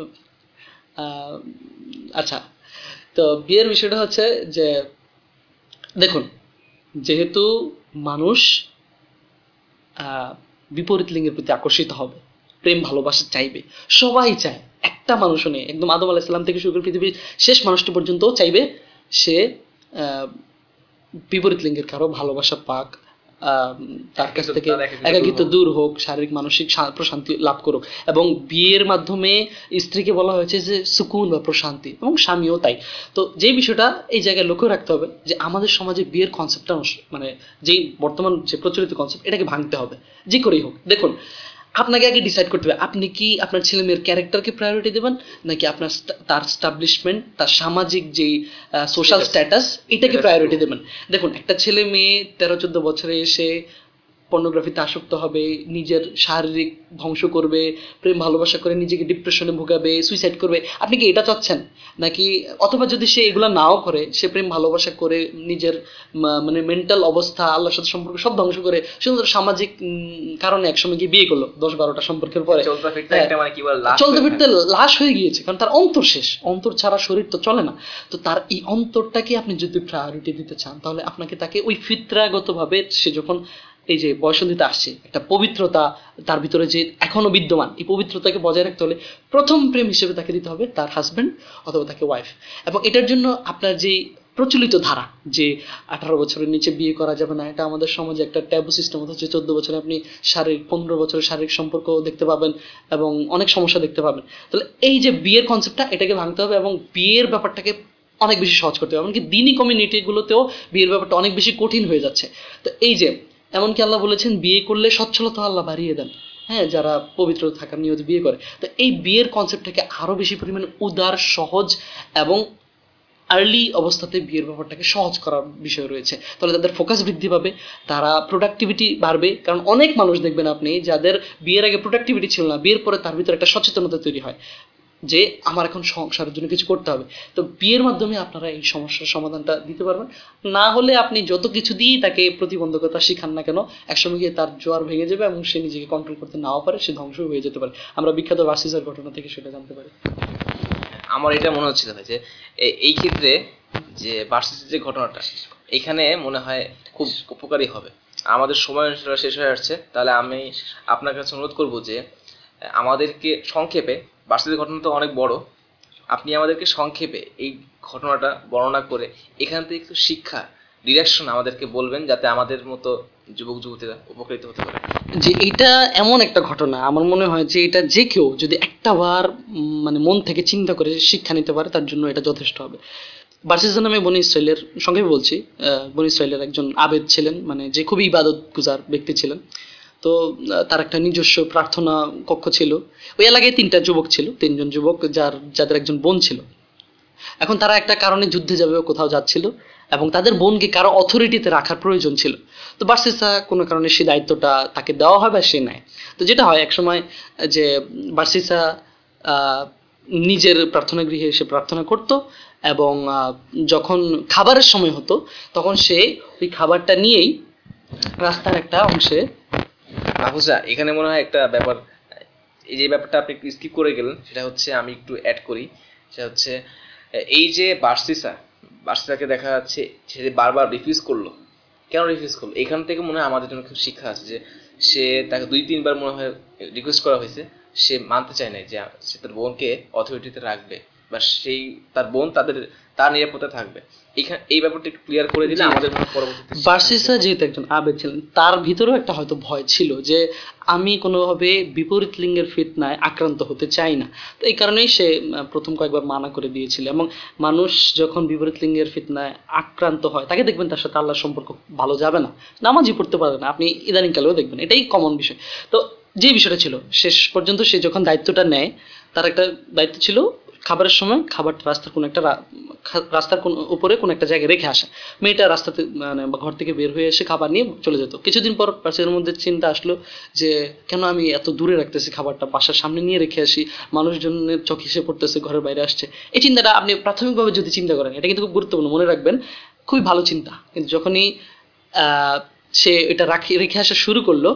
আচ্ছা, তো বিয়ের বিষয়টা হচ্ছে যে দেখুন, যেহেতু মানুষ বিপরীত লিঙ্গের প্রতি আকর্ষিত হবে, প্রেম ভালোবাসা চাইবে, সবাই চায়, একটা মানুষও নেই, একদম আদম আলাইহিস সালাম থেকে শুরু করে পৃথিবীর শেষ মানুষটি পর্যন্ত চাইবে সে বিপরীত লিঙ্গের কারো ভালোবাসা পাক, তার কাছ থেকে একাকিত্ব দূর হোক, শারীরিক মানসিক প্রশান্তি লাভ করুক। এবং বিয়ের মাধ্যমে স্ত্রীকে বলা হয়েছে যে সুকুন বা প্রশান্তি, এবং স্বামীও তাই। তো যে বিষয়টা এই জায়গায় লক্ষ্য রাখতে হবে যে আমাদের সমাজে বিয়ের কনসেপ্টটা, মানে যেই বর্তমান যে প্রচলিত কনসেপ্ট, এটাকে ভাঙতে হবে যে করেই হোক। দেখুন, আপনাকে আগে ডিসাইড করতে হবে আপনি কি আপনার ছেলে মেয়ের ক্যারেক্টারকে প্রায়োরিটি দেবেন, নাকি আপনার তার স্টাবলিশমেন্ট, তার সামাজিক যেই সোশ্যাল স্ট্যাটাস, এটাকে প্রায়োরিটি দেবেন। দেখুন, একটা ছেলে মেয়ে তেরো চোদ্দ বছরে এসে পর্নোগ্রাফিতে আসক্ত হবে, নিজের শারীরিক ধ্বংস করবে, প্রেম ভালোবাসা করে নিজেকে ডিপ্রেশনে ভোগাবে, সুইসাইড করবে, আপনি কি এটা চাচ্ছেন? নাকি অথবা যদি সে এগুলো নাও করে, সে প্রেম ভালোবাসা করে নিজের মানে মেন্টাল অবস্থা, আল্লাহর সাথে সম্পর্ক সব ধ্বংস করে শুধু সামাজিক কারণে একসময় গিয়ে বিয়ে করলো, দশ বারোটা সম্পর্কের পরে চলতে ফিরতে লাশ হয়ে গিয়েছে, কারণ তার অন্তর শেষ। অন্তর ছাড়া শরীর তো চলে না। তো তার এই অন্তরটাকে আপনি যদি প্রায়োরিটি দিতে চান, তাহলে আপনাকে তাকে ওই ফিতরাগতভাবে, সে যখন এই যে বয়সন্ধিতে আসছে, একটা পবিত্রতা তার ভিতরে যে এখনো বিদ্যমান, এই পবিত্রতাকে বজায় রাখতে হলে প্রথম প্রেম হিসেবে তাকে দিতে হবে তার হাজব্যান্ড অথবা তাকে ওয়াইফ। এবং এটার জন্য আপনার যে প্রচলিত ধারা যে আঠারো বছরের নিচে বিয়ে করা যাবে না, এটা আমাদের সমাজে একটা ট্যাবু সিস্টেম। অথচ চোদ্দ বছরে আপনি শারীরিক, পনেরো বছরের শারীরিক সম্পর্ক দেখতে পাবেন এবং অনেক সমস্যা দেখতে পাবেন। তাহলে এই যে বিয়ের কনসেপ্টটা, এটাকে ভাঙতে হবে এবং বিয়ের ব্যাপারটাকে অনেক বেশি সহজ করতে হবে। এমনকি দিনী কমিউনিটিগুলোতেও বিয়ের ব্যাপারটা অনেক বেশি কঠিন হয়ে যাচ্ছে। তো এই যে এমনকি আল্লাহ বলেছেন বিয়ে করলে সচ্ছলতা আল্লাহ বাড়িয়ে দেন, হ্যাঁ, যারা পবিত্র থাকার নিয়ত বিয়ে করে। তো এই বিয়ের কনসেপ্টটাকে আরও বেশি পরিমাণে উদার, সহজ এবং আর্লি অবস্থাতে বিয়ের ব্যাপারটাকে সহজ করার বিষয় রয়েছে। তাহলে তাদের ফোকাস বৃদ্ধি পাবে, তারা প্রোডাক্টিভিটি বাড়বে। কারণ অনেক মানুষ দেখবেন আপনি যাদের বিয়ের আগে প্রোডাক্টিভিটি ছিল না, বিয়ের পরে তার ভিতরে একটা সচেতনতা তৈরি হয় যে আমার এখন সংসারের জন্য কিছু করতে হবে। তো বিয়ের মাধ্যমে আপনারা এই সমস্যার সমাধানটা দিতে পারবেন। না হলে আপনি যত কিছু দিয়েই তাকে প্রতিবন্ধকতা শিখান না কেন, একসময় গিয়ে তার জোয়ার ভেঙে যাবে এবং সে নিজেকে কন্ট্রোল করতে নাও পারে, সে ধ্বংস হয়ে যেতে পারে। আমরা বিখ্যাত ভার্সিসের ঘটনা থেকে সেটা জানতে পারি। আমার এটা মনে হচ্ছিল যে এই ক্ষেত্রে যে ভার্সিসের যে ঘটনাটা, এখানে মনে হয় খুব উপকারী হবে। আমাদের সময় শেষ হয়ে আসছে, তাহলে আমি আপনার কাছে অনুরোধ করব যে আমাদেরকে সংক্ষেপে, ভার্সিসের ঘটনা তো অনেক বড়, আপনি আমাদেরকে সংক্ষেপে এই ঘটনাটা বর্ণনা করে এখান থেকে একটু শিক্ষা, ডিরেকশন আমাদেরকে বলবেন, যাতে আমাদের মতো যুবক যুবতীরা উপকৃত হতে পারে। যে এটা এমন একটা ঘটনা, আমার মনে হয় যে এটা যে কেউ যদি একটা বার মানে মন থেকে চিন্তা করে শিক্ষা নিতে পারে, তার জন্য এটা যথেষ্ট হবে। ভার্সিসের নামে বনি ইসরাইলের, সংক্ষেপে বলছি, বনি ইসরাইলের একজন আবেদ ছিলেন, মানে যে খুবই ইবাদত গুজার ব্যক্তি ছিলেন। তো তার একটা নিজস্ব প্রার্থনা কক্ষ ছিল। ওই এলাকায় তিনটা যুবক ছিল, তিনজন যুবক, যার যাদের একজন বোন ছিল। এখন তারা একটা কারণে যুদ্ধে যাবে, কোথাও যাচ্ছিল, এবং তাদের বোনকে কারো অথরিটিতে রাখার প্রয়োজন ছিল। তো বার্সিসা কোনো কারণে সেই দায়িত্বটা তাকে দেওয়া হয় বা সে নেয়। তো যেটা হয় একসময় যে বার্সিসা আহ, নিজের প্রার্থনা গৃহে এসে প্রার্থনা করত, এবং আহ, যখন খাবারের সময় হতো তখন সে ওই খাবারটা নিয়েই রাস্তার একটা অংশে। মাহফুজা, এখানে মনে হয় একটা ব্যাপার, এই যে ব্যাপারটা আপনি একটু স্কিপ করে গেলেন, সেটা হচ্ছে আমি একটু অ্যাড করি। সেটা হচ্ছে এই যে বার্সিসা, বার্সিসাকে দেখা যাচ্ছে সে যে বারবার রিফিউজ করলো। কেন রিফিউজ করলো? এখান থেকে মনে হয় আমাদের জন্য খুব শিক্ষা আছে যে সে, তাকে দুই তিনবার মনে হয় রিকোয়েস্ট করা হয়েছে, সে মানতে চায় না যে সে তার বোনকে অথরিটিতে রাখবে বা সেই তার বোন তাদের তার নিরাপত্তা থাকবে। এখানে এই ব্যাপারটা একটু ক্লিয়ার করে দিলে আমাদের মনে পরবর্তীতে শিক্ষা বার্সিসা হতে- যেহেতু একজন আবেদ ছিলেন, তার ভিতরেও একটা হয়তো ভয় ছিল যে আমি কোনোভাবে বিপরীত লিঙ্গের ফিতনায় আক্রান্ত হতে চাই না। তো এই কারণেই সে আহ, প্রথম কয়েকবার মানা করে দিয়েছিল। এবং মানুষ যখন বিপরীত লিঙ্গের ফিতনায় আক্রান্ত হয়, তাকে দেখবেন তার সাথে আল্লাহর সম্পর্ক ভালো যাবে না, নামাজই পড়তে পারবে না, আপনি ইদানিংকালেও দেখবেন, এটাই কমন বিষয়। তো যে বিষয়টা ছিল, শেষ পর্যন্ত সে যখন দায়িত্বটা নেয়, তার একটা দায়িত্ব ছিল খাবারের সময় খাবারটা রাস্তার কোনো একটা রা- খা- রাস্তার কোন উপরে কোনো একটা জায়গায় রেখে আসা। মেয়েটা রাস্তাতে মানে বা ঘর থেকে বের হয়ে এসে খাবার নিয়ে চলে যেত। কিছুদিন পর পাশের মধ্যে চিন্তা আসলো যে কেন আমি এত দূরে রাখতেছি খাবারটা, বাসার সামনে নিয়ে রেখে আসি, মানুষজনের চোখ এসে পড়তেছে, ঘরের বাইরে আসছে। এই চিন্তাটা আপনি প্রাথমিকভাবে যদি চিন্তা করেন, এটা কিন্তু খুব গুরুত্বপূর্ণ, মনে রাখবেন, খুবই ভালো চিন্তা। কিন্তু যখনই আহ, সে এটা রাখি রেখে আসা শুরু করলো।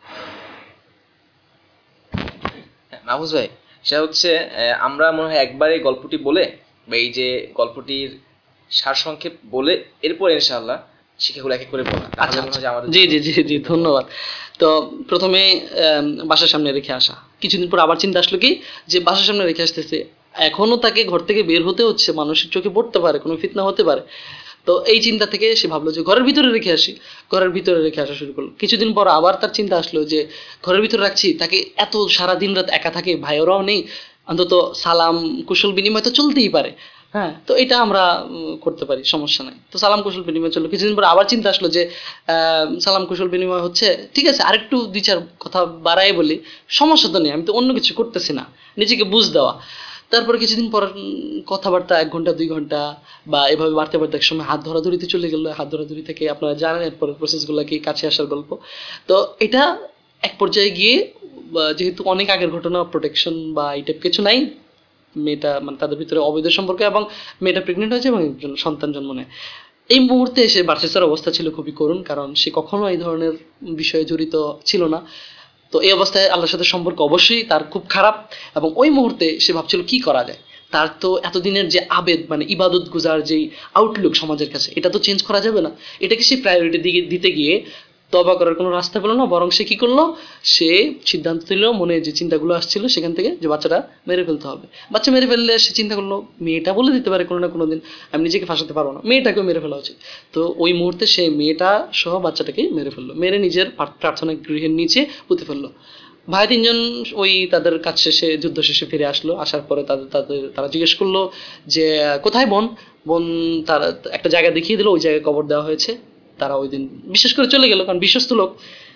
হ্যাঁ, মাহফুজ ভাই, সেটা হচ্ছে আহ, আমরা মনে হয় একবার এই গল্পটি বলে বা এই যে গল্পটির সারসংক্ষেপ বলে এরপর ইনশাআল্লাহ শিক্ষাগুলো এক এক করে বলা, তাহলে আচ্ছা মনে আচ্ছা, হয় যে আমাদের জি জন্য জি জি জি, ধন্যবাদ। তো প্রথমে আম, বাসার সামনে রেখে আসা, কিছুদিন পর আবার চিন্তা আসলো কি যে বাসার সামনে রেখে আসতেছে, এখনো তাকে ঘর থেকে বের হতে হচ্ছে, মানুষের চোখে পড়তে পারে, কোনো ফিতনা হতে পারে। তো এই চিন্তা থেকে সে ভাবলো যে ঘরের ভিতরে রেখে আসি, ঘরের ভিতরে রেখে আসা শুরু করলো। কিছুদিন পর আবার তার চিন্তা আসলো যে ঘরের ভিতরে রাখছি, তাকে এত সারা দিন রাত একা থাকে, ভাইয়েরাও নেই, অন্তত সালাম কুশল বিনিময় তো চলতেই পারে। হ্যাঁ, তো এটা আমরা উম, করতে পারি, সমস্যা নাই। তো সালাম কুশল বিনিময় চললো। কিছুদিন পর আবার চিন্তা আসলো যে আহ, সালাম কুশল বিনিময় হচ্ছে, ঠিক আছে, আরেকটু দুই চার কথা বাড়াই বলি, সমস্যা তো নেই, আমি তো অন্য কিছু করতেছি না, নিজেকে বুঝ দেওয়া। তারপরে কিছুদিন পর উম, কথাবার্তা এক ঘন্টা দুই ঘন্টা বা এভাবে বাড়তে বাড়তে এক সময় হাত ধরাধরিতে চলে গেলো। হাত ধরাধরি থেকে আপনারা জানেন এরপরের প্রসেসগুলো কি, কাছে আসার গল্প। তো এটা এক পর্যায়ে গিয়ে বা যেহেতু অনেক আগের ঘটনা, প্রোটেকশন বা এই টাইপ কিছু নাই, মেয়েটা মানে তাদের ভিতরে অবৈধ সম্পর্ক, এবং মেয়েটা প্রেগনেন্ট হয়েছে এবং একজন সন্তান জন্ম নেয়। এই মুহূর্তে এসে বার্সেসের অবস্থা ছিল খুবই করুণ, কারণ সে কখনো এই ধরনের বিষয়ে জড়িত ছিল না। তো এই অবস্থায় আল্লাহর সাথে সম্পর্ক অবশ্যই তার খুব খারাপ, এবং ওই মুহূর্তে সে ভাবছিল কি করা যায়। তার তো এতদিনের যে আবেদ মানে ইবাদত গুজার যেই আউটলুক সমাজের কাছে, এটা তো চেঞ্জ করা যাবে না। এটাকে সে প্রায়োরিটি দিকে দিতে গিয়ে তবা করার কোনো রাস্তা পেল না, বরং সে কি করলো, সে সিদ্ধান্ত নিল মনে যে চিন্তাগুলো আসছিল সেখান থেকে, যে বাচ্চাটা মেরে ফেলতে হবে। বাচ্চা মেরে ফেললে সে চিন্তা করলো মেয়েটা বলে দিতে পারে কোনো না কোনো দিন আমি নিজেকে ফাঁসাতে পারবো না, মেয়েটাকেও মেরে ফেলা উচিত। তো ওই মুহূর্তে সে মেয়েটা সহ বাচ্চাটাকে মেরে ফেললো, মেরে নিজের প্রার- প্রার্থনা গৃহের নিচে পুঁতে ফেললো। ভাই তিনজন ওই তাদের কাজ শেষে, যুদ্ধ শেষে ফিরে আসলো। আসার পরে তাদের তাদের তারা জিজ্ঞেস করলো যে কোথায় বোন। বোন তারা একটা জায়গা দেখিয়ে দিল, ওই জায়গায় কবর দেওয়া হয়েছে। তারা ওই দিন বিশেষ করে চলে গেল, কারণ বিশ্বস্ত লোক।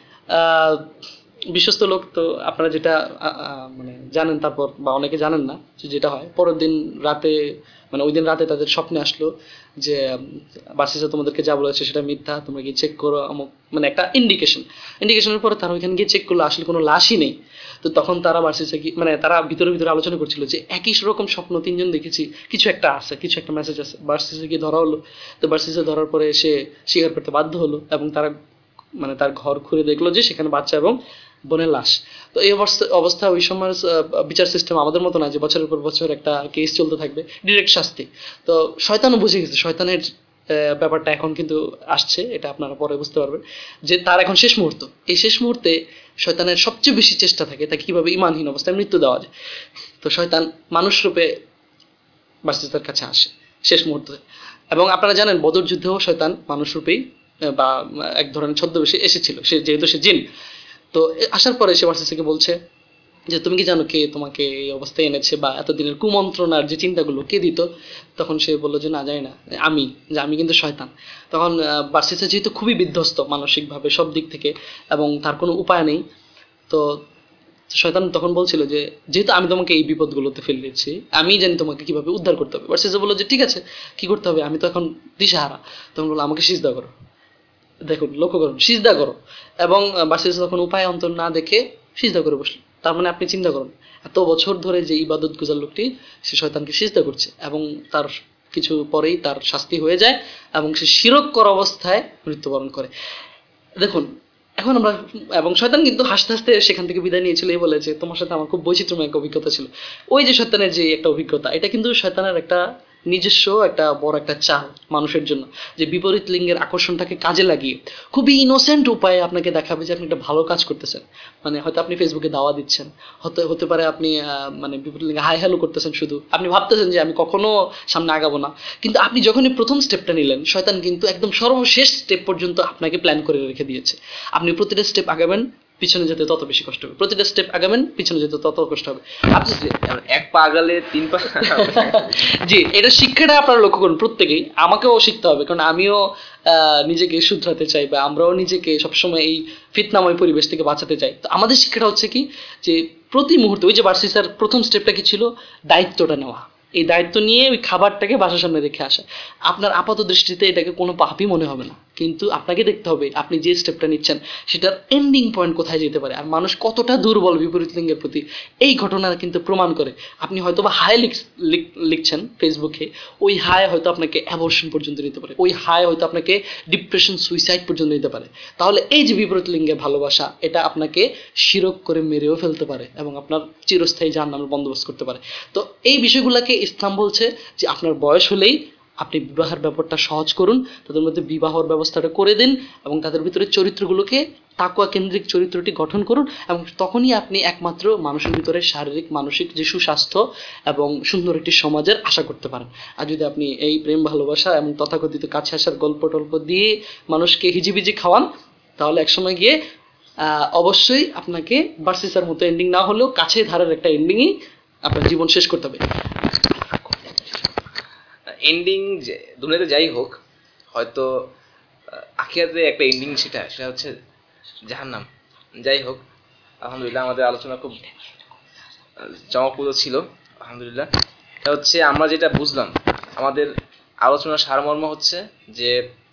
আহ, বিশ্বস্ত লোক তো আপনারা যেটা আহ, আহ, মানে জানেন, তারপর বা অনেকে জানেন না, যে যেটা হয় পরের দিন রাতে, মানে ওই দিন রাতে তাদের স্বপ্নে আসলো যে বাসিসা তোমাদেরকে যা বলেছে সেটা মিথ্যা, তোমরা গিয়ে চেক করো আমুক, মানে একটা ইন্ডিকেশন। ইন্ডিকেশনের পরে তারা ওইখানে গিয়ে চেক করলো, আসলে কোনো লাশই নেই। তো তখন তারা বার্সিসে কি মানে তারা ভিতরে ভিতরে আলোচনা করছিল যে একই রকম স্বপ্ন তিনজন দেখেছি, কিছু একটা আছে, কিছু একটা মেসেজ আছে। বার্সিসে গিয়ে ধরা হলো। তো বার্সিসে ধরার পরে সে স্বীকার করতে বাধ্য হলো, এবং তারা মানে তার ঘর খুঁড়ে দেখলো যে সেখানে বাচ্চা এবং বোনের লাশ। তো এই অবস্থা অবস্থা ওই সময়ের আহ, বিচার সিস্টেম আমাদের মতো না যে বছরের পর বছর একটা কেস চলতে থাকবে, ডিরেক্ট শাস্তি। তো শয়তানও বুঝে গেছে, শয়তানের আহ, ব্যাপারটা এখন কিন্তু আসছে, এটা আপনারা পরে বুঝতে পারবেন, যে তার এখন শেষ মুহূর্ত। এই শেষ মুহূর্তে শয়তানের সবচেয়ে বেশি চেষ্টা থাকে তাকে কিভাবে ইমানহীন অবস্থায় মৃত্যু দেওয়া যায়। তো শয়তান মানুষ রূপে বার্সিসের কাছে আসে শেষ মুহূর্তে। এবং আপনারা জানেন বদর যুদ্ধেও শয়তান মানুষ রূপেই আহ, বা আহ, এক ধরনের ছদ্মবেশে এসেছিল, সে যেহেতু সে জিন। তো এ- আসার পরে সে বার্সিসকে বলছে যে তুমি কি জানো কে তোমাকে এই অবস্থায় এনেছে, বা এতদিনের কুমন্ত্রণার যে চিন্তাগুলো কে দিত। তখন সে বললো যে না, জানি না, আমি, যে আমি কিন্তু শয়তান। তখন আহ, বার্সিসা যেহেতু খুবই বিধ্বস্ত মানসিকভাবে সব দিক থেকে, এবং তার কোনো উপায় নেই, তো তো শয়তান তখন বলছিল যে যেহেতু আমি তোমাকে এই বিপদগুলোতে ফেলে দিচ্ছি, আমি জানি তোমাকে কিভাবে উদ্ধার করতে হবে। বাট সে বললো যে ঠিক আছে, কি করতে হবে, আমি তো এখন দিশাহারা। তখন বললো আমাকে সিজদা করো। দেখুন, লক্ষ্য করুন, সিজদা করো। এবং বার্সেস তখন উপায় অন্তর না দেখে সিজদা করে বসলো। তার মানে আপনি চিন্তা করুন, এত বছর ধরে যে ইবাদত গুজার লোকটি, সে শয়তানকে সিজদা করছে এবং তার কিছু পরেই তার শাস্তি হয়ে যায় এবং সে শিরক করা অবস্থায় মৃত্যুবরণ করে। দেখুন, এখন আমরা, এবং শয়তান কিন্তু হাসতে হাসতে সেখান থেকে বিদায় নিয়েছিল, এই বলে যে তোমার সাথে আমার খুব বৈচিত্র্যময় একটা অভিজ্ঞতা ছিল। ওই যে শয়তানের যে একটা অভিজ্ঞতা, এটা কিন্তু শয়তানের একটা নিজস্ব একটা বড় একটা চাল মানুষের জন্য, যে বিপরীত লিঙ্গের আকর্ষণটাকে কাজে লাগিয়ে খুবই ইনোসেন্ট উপায়ে আপনাকে দেখাবে যে আপনি একটা ভালো কাজ করতেছেন। মানে হয়তো আপনি ফেসবুকে দাওয়া দিচ্ছেন, হতে হতে পারে আপনি মানে বিপরীত লিঙ্গে হাই হ্যালো করতেছেন, শুধু আপনি ভাবতেছেন যে আমি কখনো সামনে আগাবো না। কিন্তু আপনি যখনই প্রথম স্টেপটা নিলেন, শয়তান কিন্তু একদম সর্বশেষ স্টেপ পর্যন্ত আপনাকে প্ল্যান করে রেখে দিয়েছে। আপনি প্রতিটা স্টেপ আগাবেন, পিছনে যেতে তত বেশি কষ্ট হবে, প্রতিটা স্টেপ আগাবেন, পিছনে যেতে তত কষ্ট হবে। আপনি এক পা আগালে তিন পা জি, এটা শিক্ষাটা আপনারা লক্ষ্য করুন প্রত্যেকেই, আমাকেও শিখতে হবে, কারণ আমিও নিজেকে শুধরাতে চাই, বা আমরাও নিজেকে সবসময় এই ফিতনাময় পরিবেশ থেকে বাঁচাতে চাই। তো আমাদের শিক্ষাটা হচ্ছে কি, যে প্রতি মুহূর্তে, ওই যে বার্সিসার প্রথম স্টেপটা কি ছিল, দায়িত্বটা নেওয়া। এই দায়িত্ব নিয়ে ওই খাবারটাকে বাসার সামনে রেখে আসা। আপনার আপাত দৃষ্টিতে এটাকে কোনো পাপই মনে হবে না, কিন্তু আপনাকে দেখতে হবে আপনি যে স্টেপটা নিচ্ছেন সেটার এন্ডিং পয়েন্ট কোথায় যেতে পারে, আর মানুষ কতটা দুর্বল বিপরীত লিঙ্গের প্রতি এই ঘটনা কিন্তু প্রমাণ করে। আপনি হয়তো বা হাই লিখছেন ফেসবুকে, ওই হাই হয়তো আপনাকে অ্যাবর্শন পর্যন্ত নিতে পারে, ওই হাই হয়তো আপনাকে ডিপ্রেশন, সুইসাইড পর্যন্ত নিতে পারে। তাহলে এই যে বিপরীত লিঙ্গের ভালোবাসা, এটা আপনাকে শিরক করে মেরেও ফেলতে পারে এবং আপনার চিরস্থায়ী জাহান্নামের বন্দোবস্ত করতে পারে। তো এই বিষয়গুলোকে ইসলাম বলছে যে আপনার বয়স হলেই আপনি বিবাহের ব্যাপারটা সহজ করুন, তাদের মধ্যে বিবাহর ব্যবস্থাটা করে দিন এবং তাদের ভিতরে চরিত্রগুলোকে, তাকওয়া কেন্দ্রিক চরিত্রটি গঠন করুন, এবং তখনই আপনি একমাত্র মানুষের ভিতরে শারীরিক মানসিক যে সুস্বাস্থ্য এবং সুন্দর একটি সমাজের আশা করতে পারেন। আর যদি আপনি এই প্রেম ভালোবাসা এবং তথাকথিত কাছে আসার গল্প টল্প দিয়ে মানুষকে হিজিবিজি খাওয়ান, তাহলে একসময় গিয়ে অবশ্যই আপনাকে বার্সিসার মতো এন্ডিং না হলেও কাছে ধারের একটা এন্ডিংই আপনার জীবন শেষ করতে হবে। এন্ডিং দুনিয়াতে যাই হোক, হয়তো আখিরাতে একটা এন্ডিং, সেটা সেটা হচ্ছে জাহান্নাম। যাই হোক, আলহামদুলিল্লাহ আমাদের আলোচনা খুব চমকপ্রদ ছিল। আলহামদুলিল্লাহ, এটা হচ্ছে আমরা যেটা বুঝলাম, আমাদের আলোচনার সারমর্ম হচ্ছে যে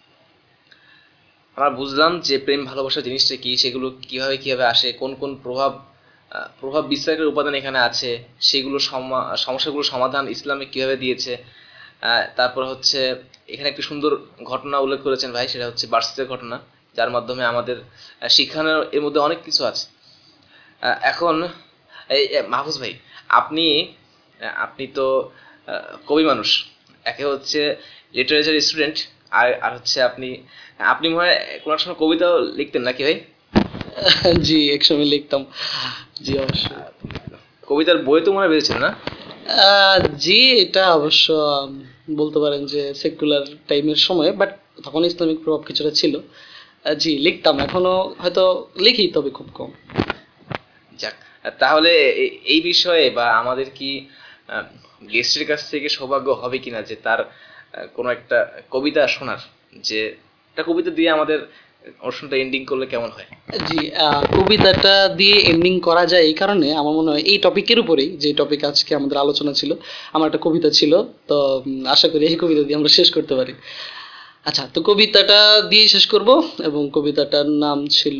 আমরা বুঝলাম যে প্রেম ভালোবাসা জিনিসটা কি, সেগুলো কিভাবে কিভাবে আসে, কোন কোন প্রভাব প্রভাব বিস্তারের উপাদান এখানে আছে, সেগুলো সমস্যাগুলো সমাধান ইসলামে কিভাবে দিয়েছে। তারপর হচ্ছে এখানে একটি সুন্দর ঘটনা উল্লেখ করেছেন ভাই, সেটা হচ্ছে বার্সিসের ঘটনা, যার মাধ্যমে আমাদের শিক্ষানোর এর মধ্যে অনেক কিছু আছে। এখন এই মাহফুজ ভাই, আপনি আপনি তো কবি মানুষ, একে হচ্ছে লিটারেচার স্টুডেন্ট, আর আর হচ্ছে আপনি আপনি মনে হয় কোনো এক সময় কবিতাও লিখতেন নাকি ভাই? জি, এক সময় লিখতাম। জি অবশ্যই। কবিতার বই তো মনে হয় বেরিয়েছিল না? জি, এটা অবশ্য বলতে পারেন যে সেকুলার টাইমের সময়, বাট তখন ইসলামিক প্রভাব কিছুটা ছিল। জি লিখতাম, এখনো হয়তো লিখি, তবে খুব কম। যাক, তাহলে এই বিষয়ে বা আমাদের কি গেস্টের কাছ থেকে সৌভাগ্য হবে কিনা যে তার কোনো একটা কবিতা শোনার, যে একটা কবিতা দিয়ে আমাদের অনুষ্ঠানটা এন্ডিং করলে কেমন হয়? জি, কবিতাটা দিয়ে এন্ডিং করা যায় এই কারণে, আমার মনে হয় এই টপিকের উপরেই, যে টপিক আজকে আমাদের আলোচনা ছিল, আমার একটা কবিতা ছিল, তো আশা করি এই কবিতা দিয়ে আমরা শেষ করতে পারি। আচ্ছা, তো কবিতাটা দিয়ে শেষ করব, এবং কবিতাটার নাম ছিল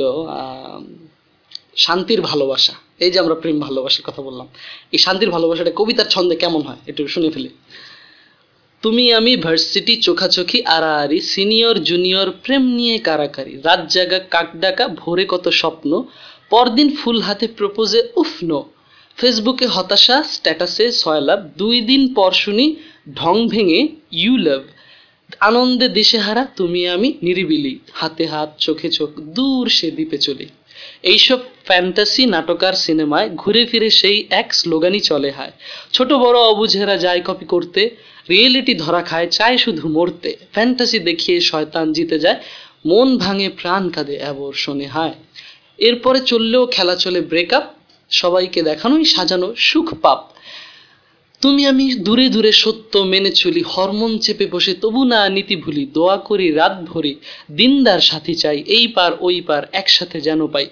শান্তির ভালোবাসা। এই যে আমরা প্রেম ভালোবাসার কথা বললাম, এই শান্তির ভালোবাসাটা কবিতার ছন্দে কেমন হয় একটু শুনে ফেলি। তুমি আমি ভার্সিটি চোখাচোখি আড়াআড়ি, সিনিয়র জুনিয়র প্রেম নিয়ে কারাকারি, রাত জাগা কাক ডাকা ভোরে কত স্বপ্ন, পরদিন ফুল হাতে প্রপোজে উফ নো, ফেসবুকে হতাশা স্ট্যাটাসে ছয় লাভ, দুই দিন পর শুনি ঢং ভেঙে ইউ লাভ, আনন্দে দিশেহারা তুমি আমি নিরিবিলি, হাতে হাত চোখে চোখ দূর সে দ্বীপে চলি। এইসব ফ্যান্টাসি নাটকার সিনেমায় ঘুরে ফিরে সেই এক স্লোগানই চলে হায়, ছোট বড় অবুঝেরা যায় কপি করতে, রিয়েলিটি ধরা খায় চায় শুধু মরতে, ফ্যান্টাসি দেখিয়ে শয়তান জিতে যায়, মন ভাঙে প্রাণ কাঁদে অ্যাবর্ষণে হায়। এরপরে চললেও খেলা চলে ব্রেকআপ, সবাইকে দেখানোই সাজানো সুখ পাপ, তুমি আমি দূরে দূরে সত্য মেনে চলি, হরমোন চেপে বসে তবু না নীতি ভুলি, দোয়া করি রাত ভরি দিনদার সাথী চাই, এই পার ওই পার একসাথে যেন পাই,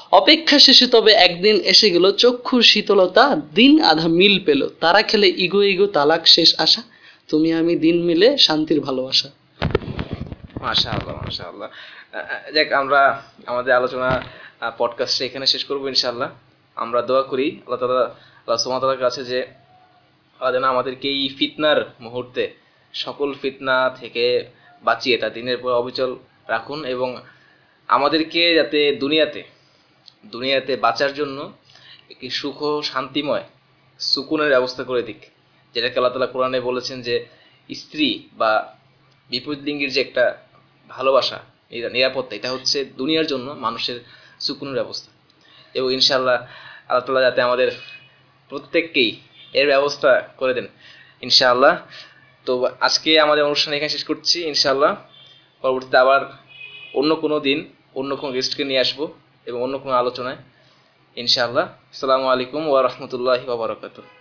অপেক্ষা শেষে তবে একদিন এসে গেল, চক্ষুর শীতলতা দিন আধা মিল পেল, তারা খেলে ইগো ইগো তালাক শেষ আশা, তুমি আমি দিন মিলে শান্তির ভালোবাসা। মাশাআল্লাহ মাশাআল্লাহ। যাক, আমরা আমাদের আলোচনা পডকাস্টে এখানে শেষ করবো ইনশাআল্লাহ। আমরা দোয়া করি আল্লাহ তাআলা আল্লাহ সুবহানাহু ওয়া তাআলার কাছে যে আল্লাহ যেন আমাদেরকে এই ফিতনার মুহূর্তে সকল ফিতনা থেকে বাঁচিয়ে তার দিনের পর অবিচল রাখুন, এবং আমাদেরকে যাতে দুনিয়াতে দুনিয়াতে বাঁচার জন্য একটি সুখ ও শান্তিময় সুকুনের ব্যবস্থা করে দিক, যেটাকে আল্লাহ তাআলা কোরআনে বলেছেন যে স্ত্রী বা বিপরীত লিঙ্গের যে একটা ভালোবাসা, নিরা- নিরাপত্তা, এটা হচ্ছে দুনিয়ার জন্য মানুষের সুকুনের ব্যবস্থা। এবং ইনশাআল্লাহ আল্লাহ তাআলা যাতে আমাদের প্রত্যেককেই এর ব্যবস্থা করে দেন ইনশাআল্লাহ। তো আজকে আমাদের অনুষ্ঠান এখানে শেষ করছি ইনশাআল্লাহ। পরবর্তীতে আবার অন্য কোনো দিন অন্য কোনো গেস্টকে নিয়ে আসবো এবং অন্য কোনো আলোচনায় ইনশাআল্লাহ। আসসালামু আলাইকুম ওয়া রাহমাতুল্লাহি ওয়া বারাকাতুহু।